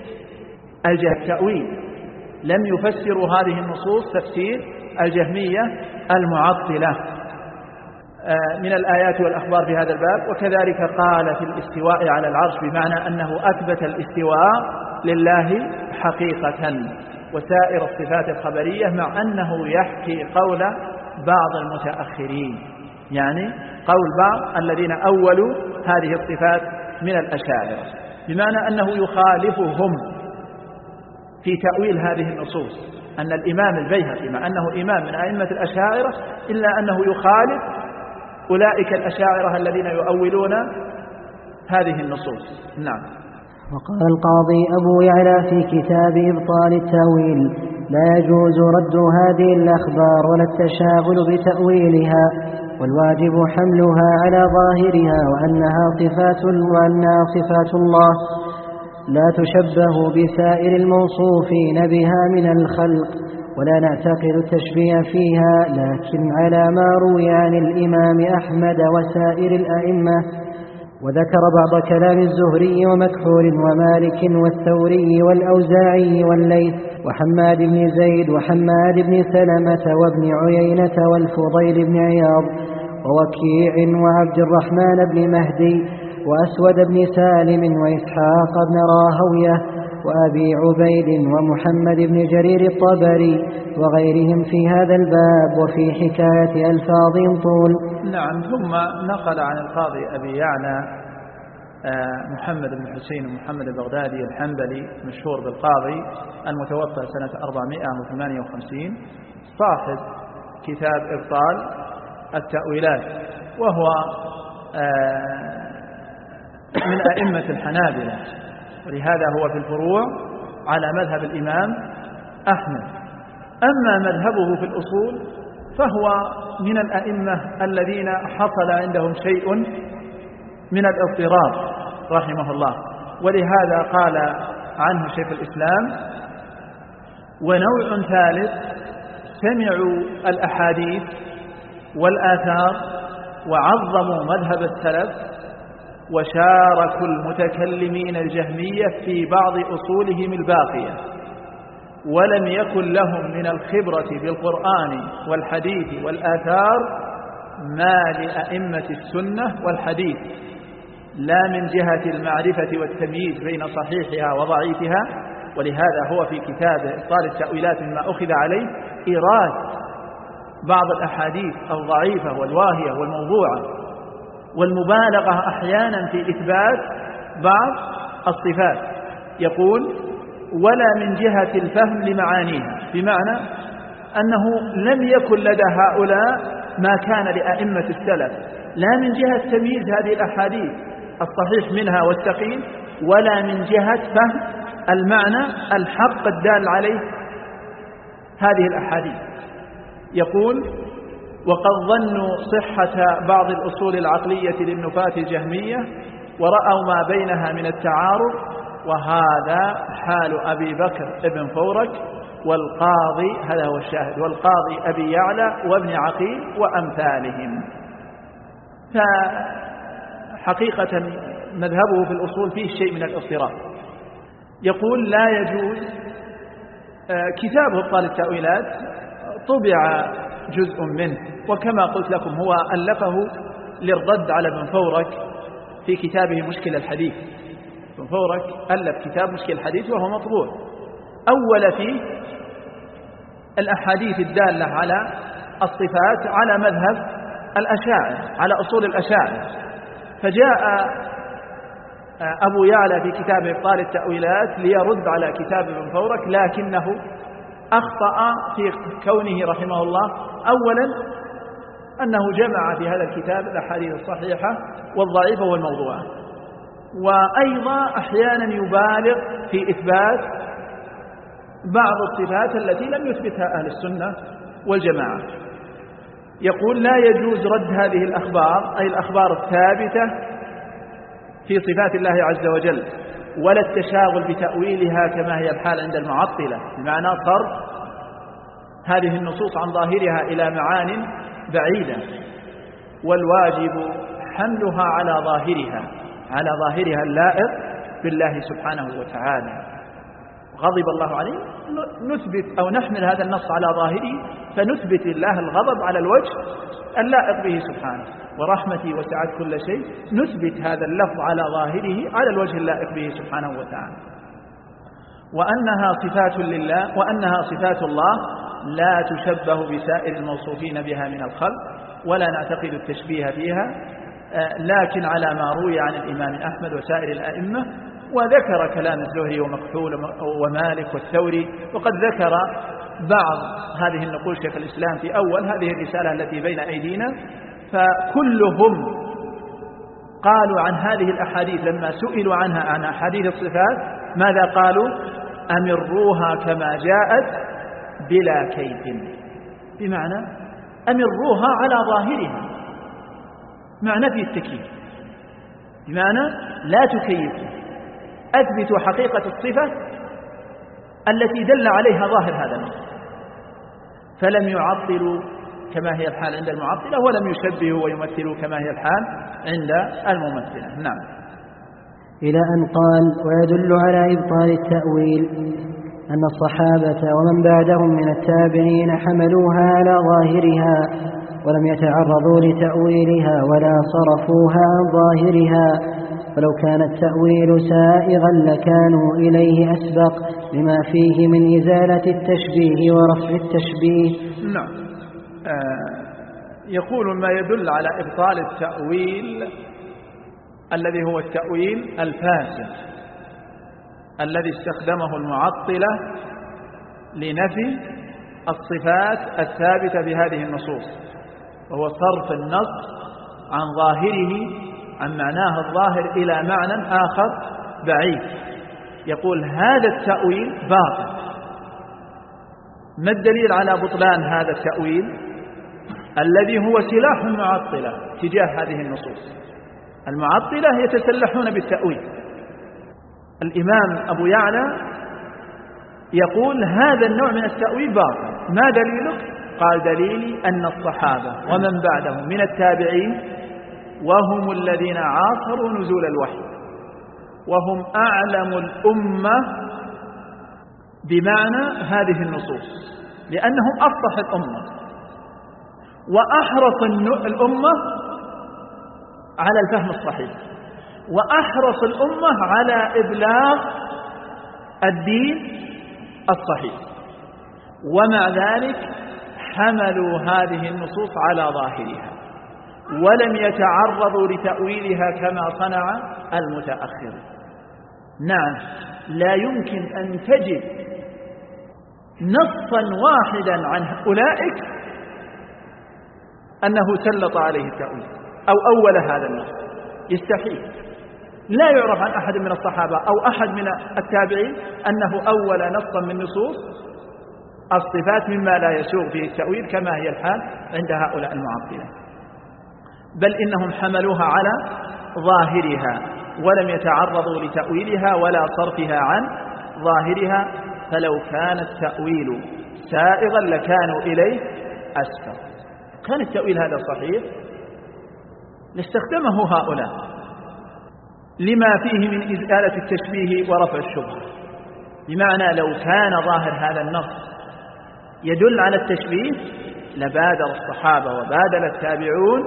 التأويل، لم يفسروا هذه النصوص تفسير الجهمية المعطلة من الآيات والأخبار في هذا الباب. وكذلك قال في الاستواء على العرش، بمعنى أنه أثبت الاستواء لله حقيقة وسائر الصفات الخبرية، مع أنه يحكي قول بعض المتأخرين، يعني قول بعض الذين أولوا هذه الصفات من الأشاعرة، بمعنى أنه يخالفهم في تأويل هذه النصوص. أن الإمام البيهقي مع أنه إمام من أئمة الأشاعرة إلا أنه يخالف أولئك الأشاعرة الذين يؤولون هذه النصوص. نعم. وقال القاضي أبو يعلى في كتاب إبطال التأويل لا يجوز رد هذه الأخبار ولا التشاغل بتأويلها، والواجب حملها على ظاهرها وأنها صفات الله لا تشبه بسائر الموصوفين بها من الخلق، ولا نعتقد التشبيه فيها، لكن على ما روي عن الإمام أحمد وسائر الأئمة. وذكر بعض كلام الزهري ومكحول ومالك والثوري والأوزاعي والليث وحماد بن زيد وحماد بن سلمة وابن عيينة والفضيل بن عياض ووكيع وعبد الرحمن بن مهدي وأسود بن سالم وإسحاق بن راهوية وأبي عبيد ومحمد بن جرير الطبري وغيرهم في هذا الباب، وفي حكاية ألفاظهم طول. نعم. ثم نقل عن القاضي أبي يعلى محمد بن حسين ومحمد البغدادي الحنبلي مشهور بالقاضي المتوفى سنة 458 صاحب كتاب إبطال التأويلات، وهو من أئمة الحنابلة، ولهذا هو في الفروع على مذهب الإمام أحمد. أما مذهبه في الأصول فهو من الأئمة الذين حصل عندهم شيء من الاضطراب رحمه الله، ولهذا قال عنه شيخ الإسلام: ونوع ثالث سمعوا الأحاديث والآثار وعظموا مذهب السلف وشاركوا المتكلمين الجهمية في بعض أصولهم الباقية، ولم يكن لهم من الخبرة بالقرآن والحديث والآثار ما لأئمة السنة والحديث، لا من جهة المعرفة والتمييز بين صحيحها وضعيفها. ولهذا هو في كتابه إبطال التأويلات مما أخذ عليه إيراد بعض الأحاديث الضعيفة والواهية والموضوعة والمبالغة أحيانا في إثبات بعض الصفات، يقول: ولا من جهة الفهم لمعانيها، بمعنى أنه لم يكن لدى هؤلاء ما كان لأئمة السلف، لا من جهة تمييز هذه الأحاديث الصحيح منها والسقيم، ولا من جهة فهم المعنى الحق الدال عليه هذه الأحاديث. يقول: وقد ظنوا صحة بعض الأصول العقلية للنفاة الجهمية ورأوا ما بينها من التعارض، وهذا حال أبي بكر ابن فورك والقاضي، هذا هو الشاهد، والقاضي أبي يعلى وابن عقيل وأمثالهم. فحقيقة مذهبه في الأصول فيه شيء من الاضطراب. يقول: لا يجوز. كتاب أبطال التأويلات طبع جزء منه، وكما قلت لكم هو ألفه للرد على ابن فورك في كتابه مشكل الحديث. ابن فورك ألف كتاب مشكل الحديث وهو مطبوع، أول فيه الأحاديث الدالة على الصفات على مذهب الأشاعرة، على أصول الأشاعرة. فجاء أبو يعلى في كتاب إبطال التأويلات ليرد على كتاب ابن فورك، لكنه أخطأ في كونه رحمه الله أولا أنه جمع في هذا الكتاب الأحاديث الصحيحة والضعيفة والموضوعة، وأيضا أحيانا يبالغ في إثبات بعض الصفات التي لم يثبتها أهل السنة والجماعة. يقول: لا يجوز رد هذه الأخبار، أي الأخبار الثابتة في صفات الله عز وجل، ولا التشاغل بتأويلها كما هي الحال عند المعطلة، بمعنى صرف هذه النصوص عن ظاهرها إلى معان بعيدة، والواجب حملها على ظاهرها اللائق بالله سبحانه وتعالى. غضب الله عليه، نثبت أو نحمل هذا النص على ظاهره فنثبت الله الغضب على الوجه اللائق به سبحانه، ورحمتي وسعت كل شيء، نثبت هذا اللفظ على ظاهره على الوجه اللائق به سبحانه وتعالى. وأنها صفات لله، وأنها صفات الله لا تشبه بسائر الموصوفين بها من الخلق، ولا نعتقد التشبيه فيها، لكن على ما روي عن الإمام أحمد وسائر الأئمة. وذكر كلام الزهري ومكحول ومالك والثوري، وقد ذكر بعض هذه النقول شيخ الإسلام في أول هذه الرسالة التي بين أيدينا. فكلهم قالوا عن هذه الأحاديث لما سئلوا عنها، عن أحاديث الصفات، ماذا قالوا؟ أمروها كما جاءت بلا كيف، بمعنى أمروها على ظاهرها، معنى في التكييف، بمعنى لا تكيفوا، أثبتوا حقيقة الصفة التي دل عليها ظاهر هذا النص. فلم يعطلوا كما هي الحال عند المعطلة، ولم يشبهوا ويمثلوا كما هي الحال عند الممثلة. نعم. إلى أن قال: ويدل على إبطال التأويل أن الصحابة ومن بعدهم من التابعين حملوها على ظاهرها ولم يتعرضوا لتأويلها ولا صرفوها عن ظاهرها، ولو كان التأويل سائغا لكانوا إليه أسبق لما فيه من إزالة التشبيه ورفع التشبيه. نعم. يقول: ما يدل على إبطال التأويل الذي هو التأويل الفاسد الذي استخدمه المعطلة لنفي الصفات الثابتة بهذه النصوص، وهو صرف النص عن ظاهره، عن معناه الظاهر إلى معنى آخر بعيد. يقول: هذا التأويل باطل. ما الدليل على بطلان هذا التأويل الذي هو سلاح المعطلة تجاه هذه النصوص؟ المعطلة يتسلحون بالتأويل. الإمام أبو يعلى يقول: هذا النوع من التأويل باطل. ما دليلك؟ قال: دليلي أن الصحابة ومن بعدهم من التابعين، وهم الذين عاصروا نزول الوحي، وهم أعلم الأمة بمعنى هذه النصوص، لأنهم أفصح الأمة وأحرص الأمة على الفهم الصحيح، وأحرص الأمة على إبلاغ الدين الصحيح، ومع ذلك حملوا هذه النصوص على ظاهرها ولم يتعرضوا لتأويلها كما صنع المتأخر. نعم، لا يمكن أن تجد نصا واحدا عن أولئك أنه سلط عليه التأويل أو أول هذا النص، يستحيل. لا يعرف عن أحد من الصحابة أو أحد من التابعين أنه أول نصا من نصوص الصفات مما لا يسوغ فيه التأويل كما هي الحال عند هؤلاء المعطلة، بل إنهم حملوها على ظاهرها ولم يتعرضوا لتأويلها ولا صرفها عن ظاهرها، فلو كان التأويل سائغا لكانوا إليه أسفر. كان التأويل هذا صحيح لاستخدمه هؤلاء لما فيه من إزالة التشبيه ورفع الشبهة، بمعنى لو كان ظاهر هذا النص يدل على التشبيه لبادر الصحابة وبادر التابعون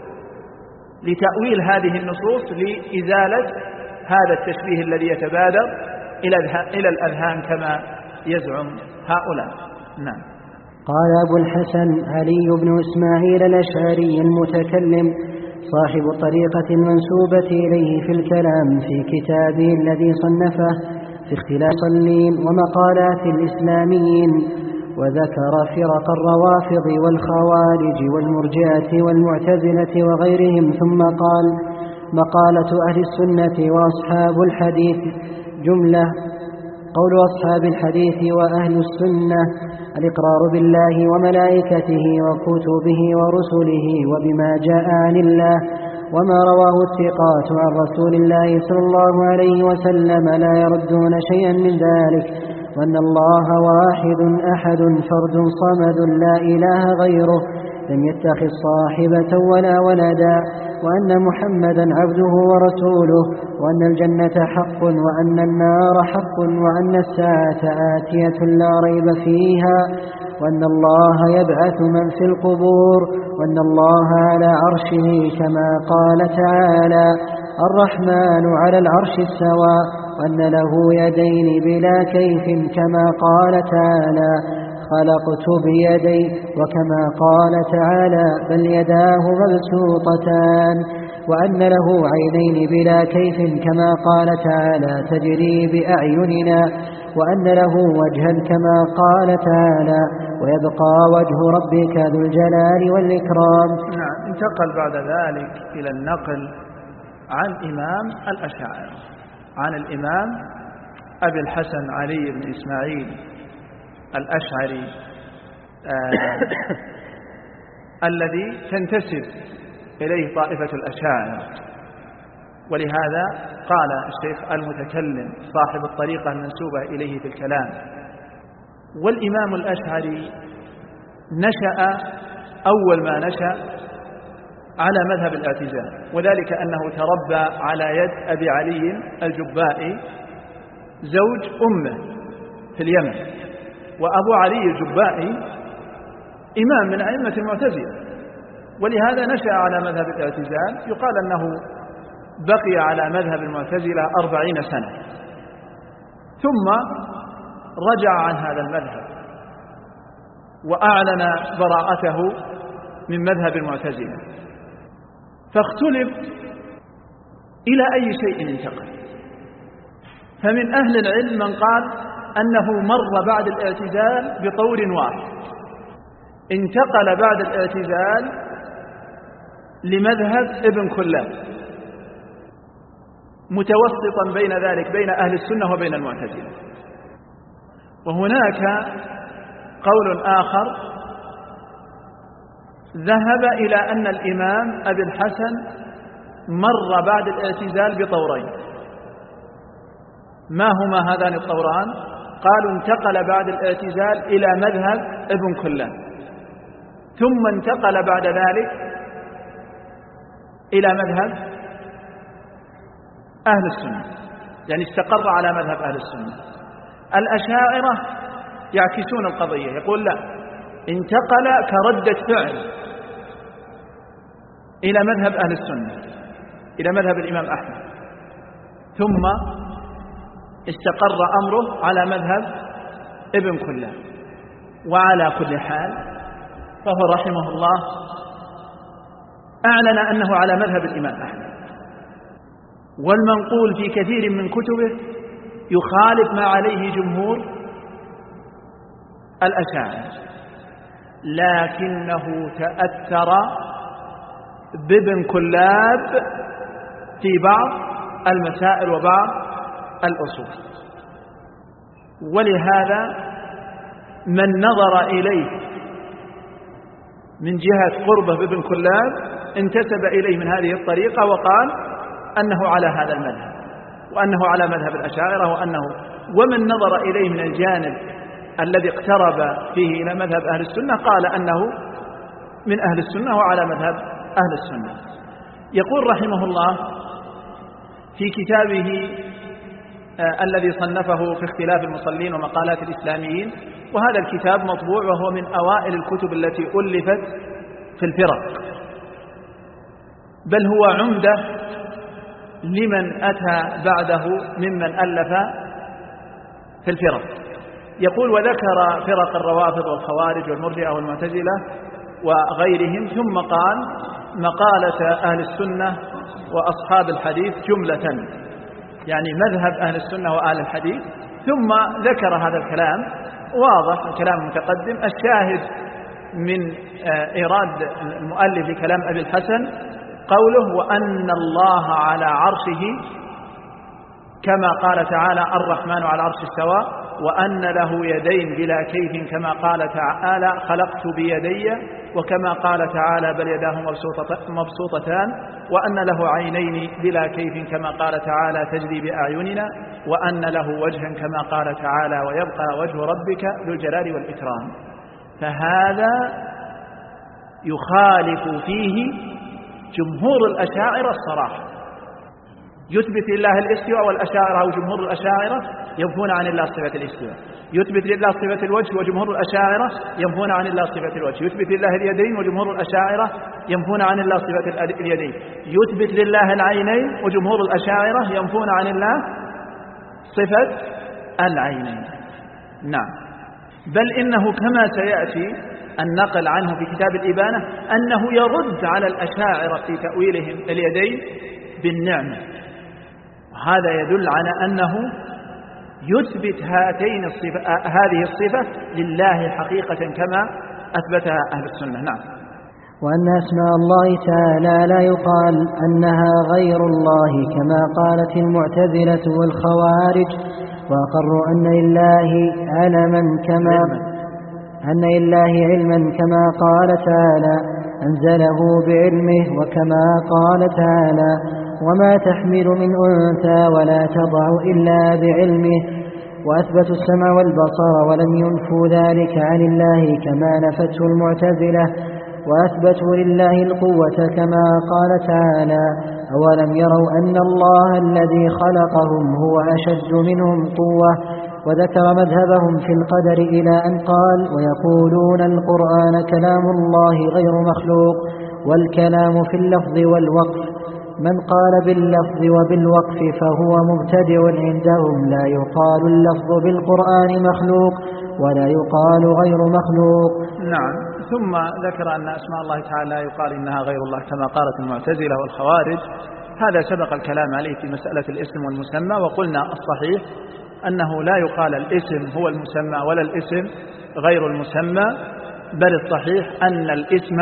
لتأويل هذه النصوص لإزالة هذا التشبيه الذي يتبادر إلى الأذهان كما يزعم هؤلاء. نعم. قال أبو الحسن علي بن إسماعيل الأشعري المتكلم صاحب الطريقة المنسوبة إليه في الكلام في كتابه الذي صنفه في اختلاف المصلين ومقالات الإسلاميين، وذكر فرق الروافض والخوارج والمرجئة والمعتزلة وغيرهم، ثم قال: مقالة أهل السنة وأصحاب الحديث جملة. قول أصحاب الحديث وأهل السنة: الإقرار بالله وملائكته وكتبه ورسله وبما جاء عن الله وما رواه الثقات عن رسول الله صلى الله عليه وسلم لا يردون شيئا من ذلك، وأن الله واحد أحد فرد صمد لا إله غيره لم يتخذ صاحبة ولا ولدا، وأن محمدا عبده ورسوله، وأن الجنة حق وأن النار حق، وأن الساعة آتية لا ريب فيها، وأن الله يبعث من في القبور، وأن الله على عرشه كما قال تعالى: الرحمن على العرش استوى، وأن له يدين بلا كيف كما قال تعالى: خلقت بيدي، وكما قال تعالى: بل يداه مبسوطتان، وأن له عينين بلا كيف كما قال تعالى: تجري بأعيننا، وأن له وجها كما قال تعالى: ويبقى وجه ربك ذو الجلال والإكرام. نعم. انتقل بعد ذلك إلى النقل عن إمام الأشاعرة، عن الإمام أبي الحسن علي بن إسماعيل الأشعري الذي تنتسب إليه طائفة الأشاعرة، ولهذا قال الشيخ المتكلم صاحب الطريقة المنسوبة إليه في الكلام. والإمام الأشعري نشأ أول ما نشأ على مذهب الاعتزال، وذلك أنه تربى على يد أبي علي الجبائي زوج أمه في اليمن، وأبو علي الجبائي إمام من أئمة المعتزلة، ولهذا نشأ على مذهب الاعتزال. يقال أنه بقي على مذهب المعتزلة 40 سنة ثم رجع عن هذا المذهب وأعلن براءته من مذهب المعتزلة، فاختلف إلى أي شيء انتقل. فمن أهل العلم من قال أنه مر بعد الاعتزال بطور واحد، انتقل بعد الاعتزال لمذهب ابن كلاب متوسطا بين ذلك بين أهل السنة وبين المعتزلة. وهناك قول آخر ذهب إلى أن الإمام أبي الحسن مر بعد الاعتزال بطورين. ما هما هذان الطوران؟ قالوا انتقل بعد الاعتزال إلى مذهب ابن كلاب، ثم انتقل بعد ذلك إلى مذهب أهل السنة، يعني استقر على مذهب أهل السنة. الأشاعرة يعكسون القضية، يقول لا، انتقل كردة فعل إلى مذهب أهل السنة، إلى مذهب الإمام أحمد، ثم استقر أمره على مذهب ابن كلاب. وعلى كل حال فهو رحمه الله أعلن أنه على مذهب الإمام أحمد، والمنقول في كثير من كتبه يخالف ما عليه جمهور الأشاعرة، لكنه تأثر بابن كلاب في بعض المسائل وبعض الأصول، ولهذا من نظر إليه من جهة قربه بابن كلاب انتسب إليه من هذه الطريقة وقال أنه على هذا المذهب، وأنه على مذهب الأشاعرة، ومن نظر إليه من الجانب الذي اقترب فيه إلى مذهب أهل السنة قال أنه من أهل السنة وعلى مذهب أهل السنة. يقول رحمه الله في كتابه الذي صنفه في اختلاف المصلين ومقالات الإسلاميين، وهذا الكتاب مطبوع وهو من أوائل الكتب التي ألفت في الفرق، بل هو عمدة لمن أتى بعده ممن ألف في الفرق. يقول: وذكر فرق الروافض والخوارج والمرجئة والمعتزلة وغيرهم، ثم قال مقالة أهل السنة وأصحاب الحديث جملة، يعني مذهب أهل السنة وأهل الحديث، ثم ذكر هذا الكلام واضح، الكلام متقدم. الشاهد من إيراد المؤلف لكلام أبي الحسن قوله: وأن الله على عرشه، كما قال تعالى: الرحمن على العرش استوى، وأن له يدين بلا كيف، كما قال تعالى: خلقت بيدي، وكما قال تعالى: بل يداه مبسوطتان، وأن له عينين بلا كيف، كما قال تعالى: تجري بأعيننا، وأن له وجها، كما قال تعالى: ويبقى وجه ربك ذو الجلال والإكرام. فهذا يخالف فيه جمهور الأشاعرة الصراحة، يثبت لله الاستواء، والأشاعرة وجمهور الأشاعرة ينفون عن الله صفة الاستواء. يثبت لله صفة الوجه، وجمهور الأشاعرة ينفون عن الله صفة الوجه. يثبت لله اليدين، وجمهور الأشاعرة ينفون عن الله صفة اليدين. يثبت لله العينين، وجمهور الأشاعرة ينفون عن الله صفة العينين. نعم، بل إنه كما سيأتي النقل عنه في كتاب الإبانة أنه يرد على الأشاعرة في تأويلهم اليدين بالنعمة، وهذا يدل على أنه يثبت هذه الصفة لله حقيقة كما أثبتها أهل السنة. نعم. وأن أسماء الله تعالى لا يقال أنها غير الله كما قالت المعتزلة والخوارج، وأقروا أن لله علما كما قال تعالى: أنزله بعلمه، وكما قال تعالى: وما تحمل من أنثى ولا تضع إلا بعلمه. وأثبتوا السمع والبصر ولم ينفوا ذلك عن الله كما نفته المعتزلة، وأثبتوا لله القوة كما قال تعالى: أولم يروا أن الله الذي خلقهم هو أشد منهم قوة. وذكر مذهبهم في القدر إلى أن قال: ويقولون القرآن كلام الله غير مخلوق، والكلام في اللفظ والوقف. من قال باللفظ وبالوقف فهو مبتدع عندهم، لا يقال اللفظ بالقرآن مخلوق ولا يقال غير مخلوق. نعم. ثم ذكر أن أسماء الله تعالى يقال إنها غير الله كما قالت المعتزلة والخوارج. هذا سبق الكلام عليه في مسألة الاسم والمسمى، وقلنا الصحيح أنه لا يقال الاسم هو المسمى ولا الاسم غير المسمى، بل الصحيح أن الاسم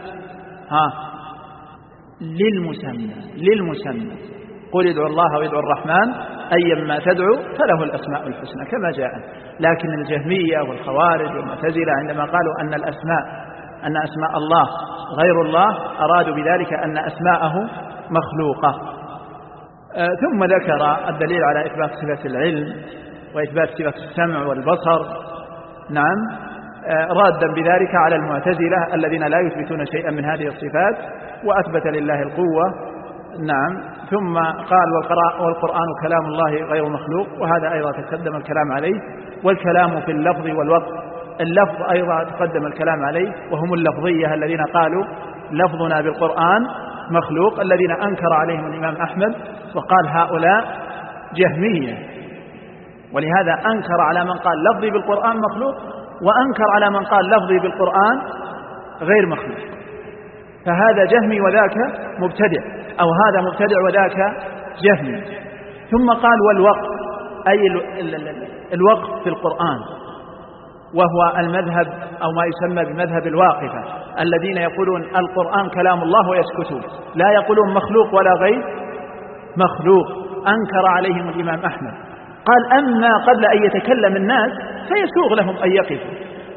للمسمى. قل ادعوا الله وادعوا الرحمن أيما تدعو فله الأسماء الحسنى كما جاء. لكن الجهمية والخوارج والمعتزلة عندما قالوا أن أسماء الله غير الله أرادوا بذلك أن أسماءه مخلوقة. ثم ذكر الدليل على إثبات صفة العلم وإثبات صفة السمع والبصر، نعم، رادا بذلك على المعتزلة الذين لا يثبتون شيئا من هذه الصفات، وأثبت لله القوة. نعم. ثم قال: والقرآن كلام الله غير مخلوق، وهذا أيضا تقدم الكلام عليه. والكلام في اللفظ والوقت، اللفظ أيضا تقدم الكلام عليه، وهم اللفظية الذين قالوا لفظنا بالقرآن مخلوق، الذين أنكر عليهم الإمام أحمد وقال هؤلاء جهمية، ولهذا أنكر على من قال لفظي بالقرآن مخلوق، وأنكر على من قال لفظي بالقرآن غير مخلوق. فهذا جهمي وذاك مبتدع، أو هذا مبتدع وذاك جهمي. ثم قال: والوقف، أي الوقف في القرآن، وهو المذهب أو ما يسمى بمذهب الواقفة، الذين يقولون القرآن كلام الله ويسكتون، لا يقولون مخلوق ولا غير مخلوق. أنكر عليهم الإمام أحمد، قال: أما قبل أن يتكلم الناس فيسوغ لهم أن يقفوا،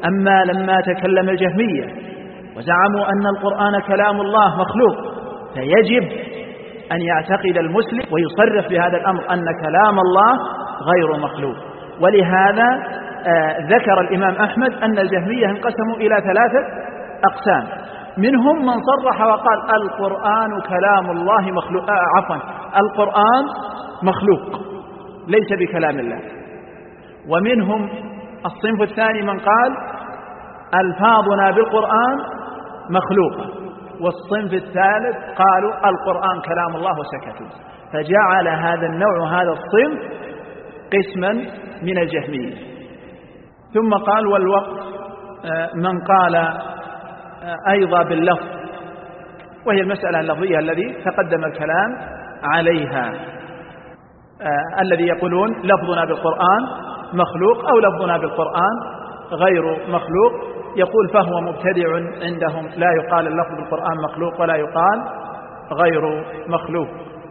أما لما تكلم الجهمية وزعموا أن القرآن كلام الله مخلوق، فيجب أن يعتقد المسلم ويصرح بهذا الأمر أن كلام الله غير مخلوق. ولهذا ذكر الإمام أحمد أن الجهمية انقسموا إلى 3 أقسام، منهم من صرح وقال القرآن كلام الله مخلوق، القرآن مخلوق ليس بكلام الله. ومنهم الصنف الثاني من قال ألفاظنا بالقرآن مخلوقة، والصنف الثالث قالوا القرآن كلام الله وسكتوا، فجعل هذا النوع هذا الصنف قسما من الجهمية. ثم قال والوقت من قال أيضا باللفظ، وهي المسألة اللفظية الذي تقدم الكلام عليها، الذي يقولون لفظنا بالقرآن مخلوق أو لفظنا بالقرآن غير مخلوق، يقول فهو مبتدع عندهم، لا يقال اللفظ بالقرآن مخلوق ولا يقال غير مخلوق.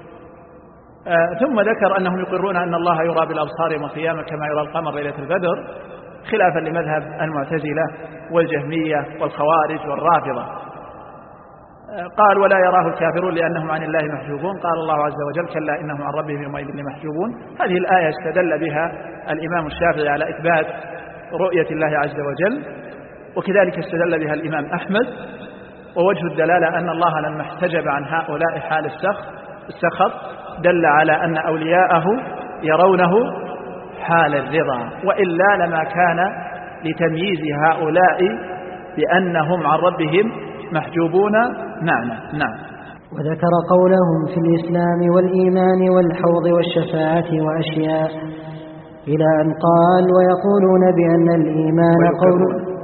ثم ذكر أنهم يقرون أن الله يرى بالأبصار يوم القيامة كما يرى القمر ليلة البدر، خلافا لمذهب المعتزلة والجهمية والخوارج والرافضة. قال ولا يراه الكافرون لأنهم عن الله محجوبون، قال الله عز وجل كلا إنهم عن ربهم يومئذ لمحجوبون. هذه الآية استدل بها الإمام الشافعي على إثبات رؤية الله عز وجل، وكذلك استدل بها الإمام أحمد. ووجه الدلالة أن الله لما احتجب عن هؤلاء حال السخط دل على أن أولياءه يرونه حال الرضا، وإلا لما كان لتمييز هؤلاء بأنهم عن ربهم محجوبون معنى. نعم. وذكر قولهم في الإسلام والإيمان والحوض والشفاعة وأشياء إلى أن قال ويقولون بأن الإيمان قول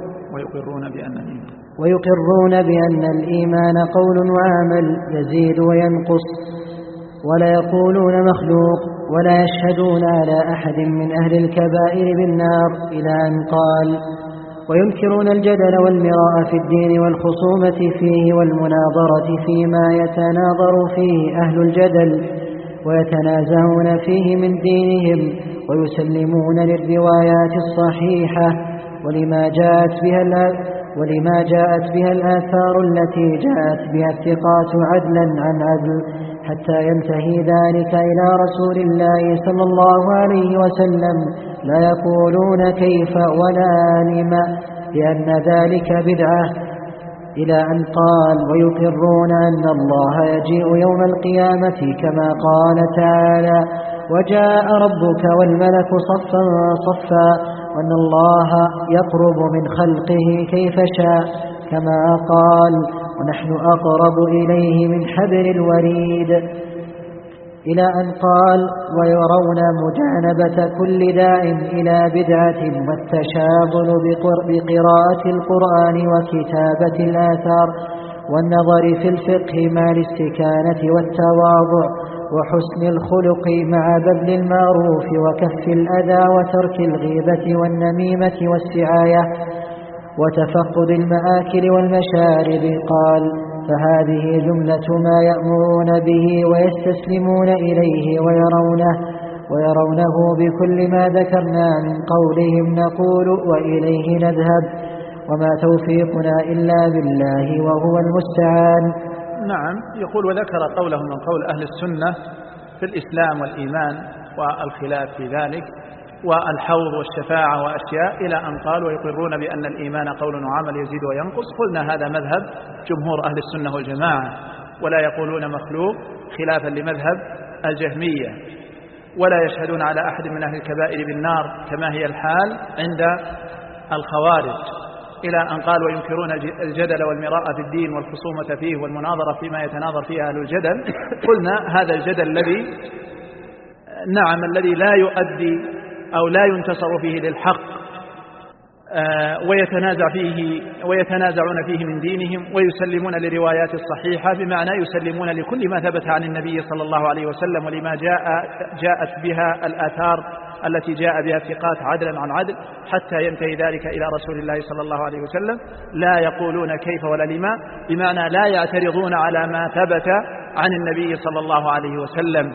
ويقرون بأن الإيمان قول وعمل يزيد وينقص، ولا يقولون مخلوق، ولا يشهدون على أحد من أهل الكبائر بالنار إلى أن قال وينكرون الجدل والمراء في الدين والخصومة فيه والمناظرة فيما يتناظر فيه أهل الجدل ويتنازعون فيه من دينهم، ويسلمون للروايات الصحيحة ولما جاءت بها الآثار التي جاءت بها الثقات عدلا عن عدل، حتى ينتهي ذلك إلى رسول الله صلى الله عليه وسلم، لا يقولون كيف ولا لما لأن ذلك بدعة، إلى أن قال ويقرون أن الله يجيء يوم القيامة كما قال تعالى وجاء ربك والملك صفا صفا، وأن الله يقرب من خلقه كيف شاء كما قال ونحن أقرب إليه من حبل الوريد، إلى أن قال ويرون مجانبة كل داع إلى بدعة والتشاغل بقراءة القرآن وكتابة الآثار والنظر في الفقه مع الاستكانة والتواضع وحسن الخلق مع بذل المعروف وكف الأذى وترك الغيبة والنميمة والسعاية وتفقد المآكل والمشارب. قال فهذه جملة ما يأمرون به ويستسلمون إليه ويرونه بكل ما ذكرنا من قولهم نقول وإليه نذهب، وما توفيقنا إلا بالله وهو المستعان. نعم. يقول وذكر قولهم من قول أهل السنة في الإسلام والإيمان والخلاف في ذلك والحوض والشفاعة وأشياء، إلى أن قال ويقرون بأن الإيمان قول وعمل يزيد وينقص. قلنا هذا مذهب جمهور أهل السنة والجماعة، ولا يقولون مخلوق خلافا لمذهب الجهمية، ولا يشهدون على أحد من أهل الكبائر بالنار كما هي الحال عند الخوارج، إلى أن قال وينكرون الجدل والمراء في الدين والخصومة فيه والمناظرة فيما يتناظر فيه أهل الجدل. قلنا هذا الجدل الذي لا يؤدي أو لا ينتصر فيه للحق ويتنازعون فيه من دينهم ويسلمون لروايات الصحيحة، بمعنى يسلمون لكل ما ثبت عن النبي صلى الله عليه وسلم ولما جاءت بها الآثار التي جاء بها الثقات عدلا عن عدل، حتى ينتهي ذلك إلى رسول الله صلى الله عليه وسلم، لا يقولون كيف ولا لما، بمعنى لا يعترضون على ما ثبت عن النبي صلى الله عليه وسلم،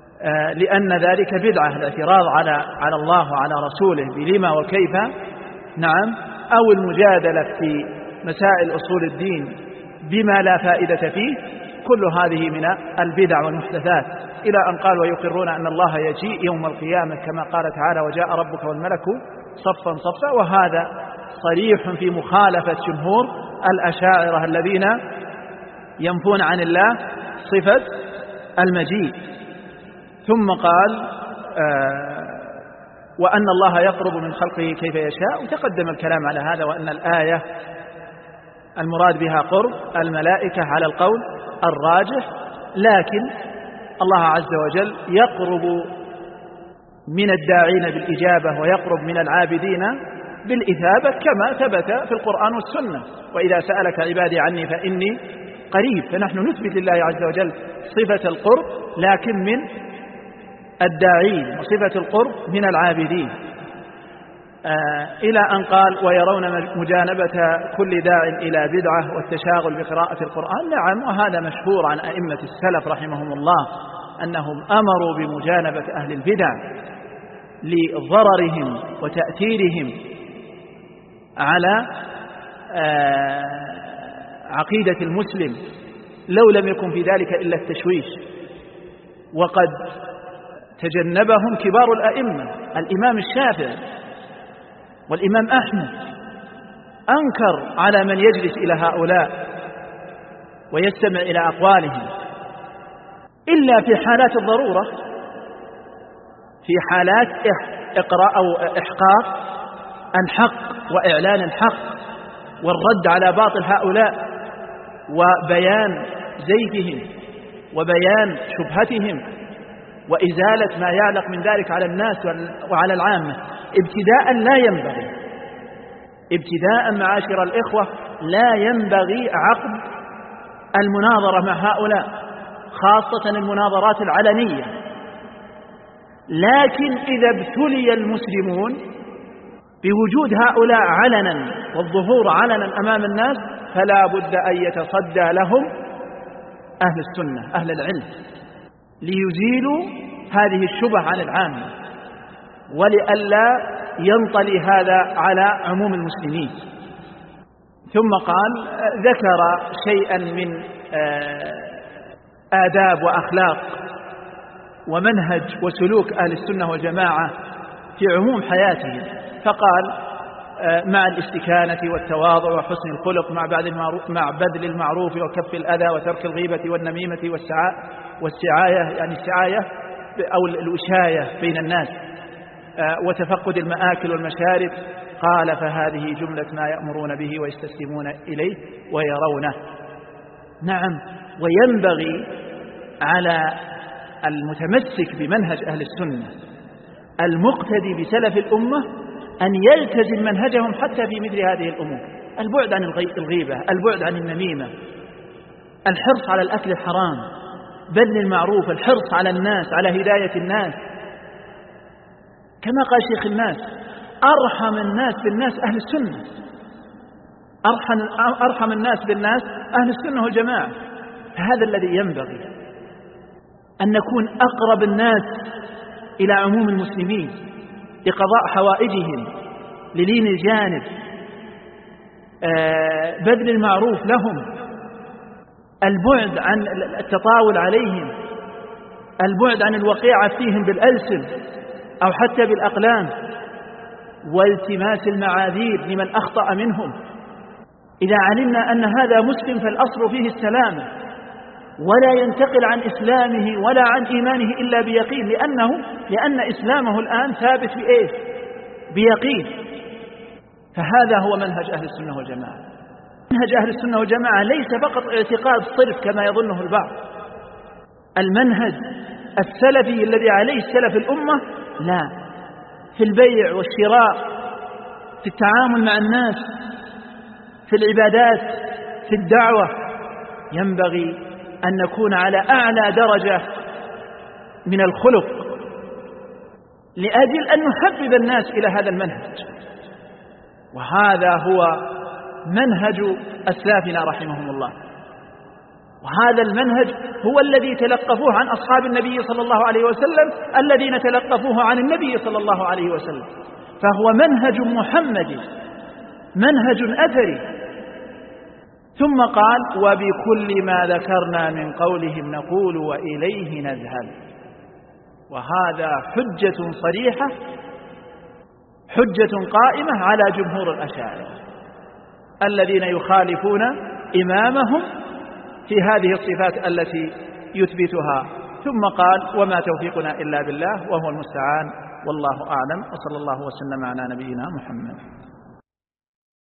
لأن ذلك بدعة، الاعتراض على الله وعلى رسوله بلما وكيف نعم، أو المجادلة في مسائل أصول الدين بما لا فائدة فيه، كل هذه من البدع والمحدثات، إلى أن قال ويقرون أن الله يجيء يوم القيامة كما قال تعالى وجاء ربك والملك صفا صفا، وهذا صريح في مخالفة جمهور الأشاعرة الذين ينفون عن الله صفة المجيء. ثم قال وأن الله يقرب من خلقه كيف يشاء، وتقدم الكلام على هذا، وأن الآية المراد بها قرب الملائكة على القول الراجح، لكن الله عز وجل يقرب من الداعين بالإجابة ويقرب من العابدين بالإثابة كما ثبت في القرآن والسنة، وإذا سألك عبادي عني فإني قريب. فنحن نثبت لله عز وجل صفة القرب لكن من الداعين، وصفة القرب من العابدين، إلى أن قال ويرون مجانبة كل داع إلى بدعة والتشاغل بقراءة القرآن. نعم، وهذا مشهور عن أئمة السلف رحمهم الله أنهم أمروا بمجانبة أهل البدع لضررهم وتأثيرهم على عقيدة المسلم، لو لم يكن في ذلك إلا التشويش. وقد تجنبهم كبار الأئمة، الإمام الشافعي والإمام أحمد أنكر على من يجلس إلى هؤلاء ويستمع إلى أقوالهم إلا في حالات الضرورة، في حالات إقراء أو إحقاق الحق وإعلان الحق والرد على باطل هؤلاء وبيان زيفهم وبيان شبهتهم وإزالة ما يعلق من ذلك على الناس وعلى العامة. ابتداء معاشر الإخوة لا ينبغي عقد المناظرة مع هؤلاء، خاصة المناظرات العلنية، لكن إذا ابتلي المسلمون بوجود هؤلاء علنا والظهور علنا أمام الناس فلا بد أن يتصدى لهم أهل السنة أهل العلم ليزيلوا هذه الشبه عن العامة، ولئلا ينطلي هذا على عموم المسلمين. ثم قال ذكر شيئا من آداب وأخلاق ومنهج وسلوك أهل السنة والجماعة في عموم حياتهم، فقال مع الاستكانة والتواضع وحسن الخلق مع بذل المعروف وكف الأذى وترك الغيبة والنميمة والسعاية، يعني السعاية أو الوشاية بين الناس، وتفقد المآكل والمشارب. قال فهذه جملة ما يأمرون به ويستسلمون إليه ويرونه. نعم، وينبغي على المتمسك بمنهج أهل السنة المقتدي بسلف الأمة أن يلتزم منهجهم حتى في مثل هذه الأمور: البعد عن الغيبة، البعد عن النميمة، الحرص على الأكل الحرام، بذل المعروف، الحرص على الناس، على هداية الناس. كما قال شيخ الناس: أرحم الناس بالناس أهل السنة، أرحم الناس بالناس أهل السنة والجماعة. فهذا الذي ينبغي أن نكون أقرب الناس إلى عموم المسلمين لقضاء حوائجهم، للين الجانب، بذل المعروف لهم، البعد عن التطاول عليهم، البعد عن الوقيعة فيهم بالألسن أو حتى بالأقلام، والتماس المعاذير لمن أخطأ منهم. إذا علمنا أن هذا مسلم فالأصل فيه السلامة، ولا ينتقل عن إسلامه ولا عن إيمانه إلا بيقين، لأن إسلامه الآن ثابت بإيه؟ بيقين. فهذا هو منهج أهل السنة والجماعة. منهج أهل السنة والجماعة ليس فقط اعتقاد صرف كما يظنه البعض. المنهج السلفي الذي عليه سلف الأمة، لا، في البيع والشراء، في التعامل مع الناس، في العبادات، في الدعوة، ينبغي أن نكون على أعلى درجة من الخلق لأجل أن نحبب الناس إلى هذا المنهج. وهذا هو منهج أسلافنا رحمهم الله، وهذا المنهج هو الذي تلقفوه عن أصحاب النبي صلى الله عليه وسلم الذين تلقفوه عن النبي صلى الله عليه وسلم. فهو منهج محمد منهج أثري. ثم قال وبكل ما ذكرنا من قولهم نقول وإليه نذهب. وهذا حجة صريحة، حجة قائمة على جمهور الأشاعرة الذين يخالفون إمامهم في هذه الصفات التي يثبتها. ثم قال وما توفيقنا إلا بالله وهو المستعان والله أعلم، وصلى الله وسلم على نبينا محمد.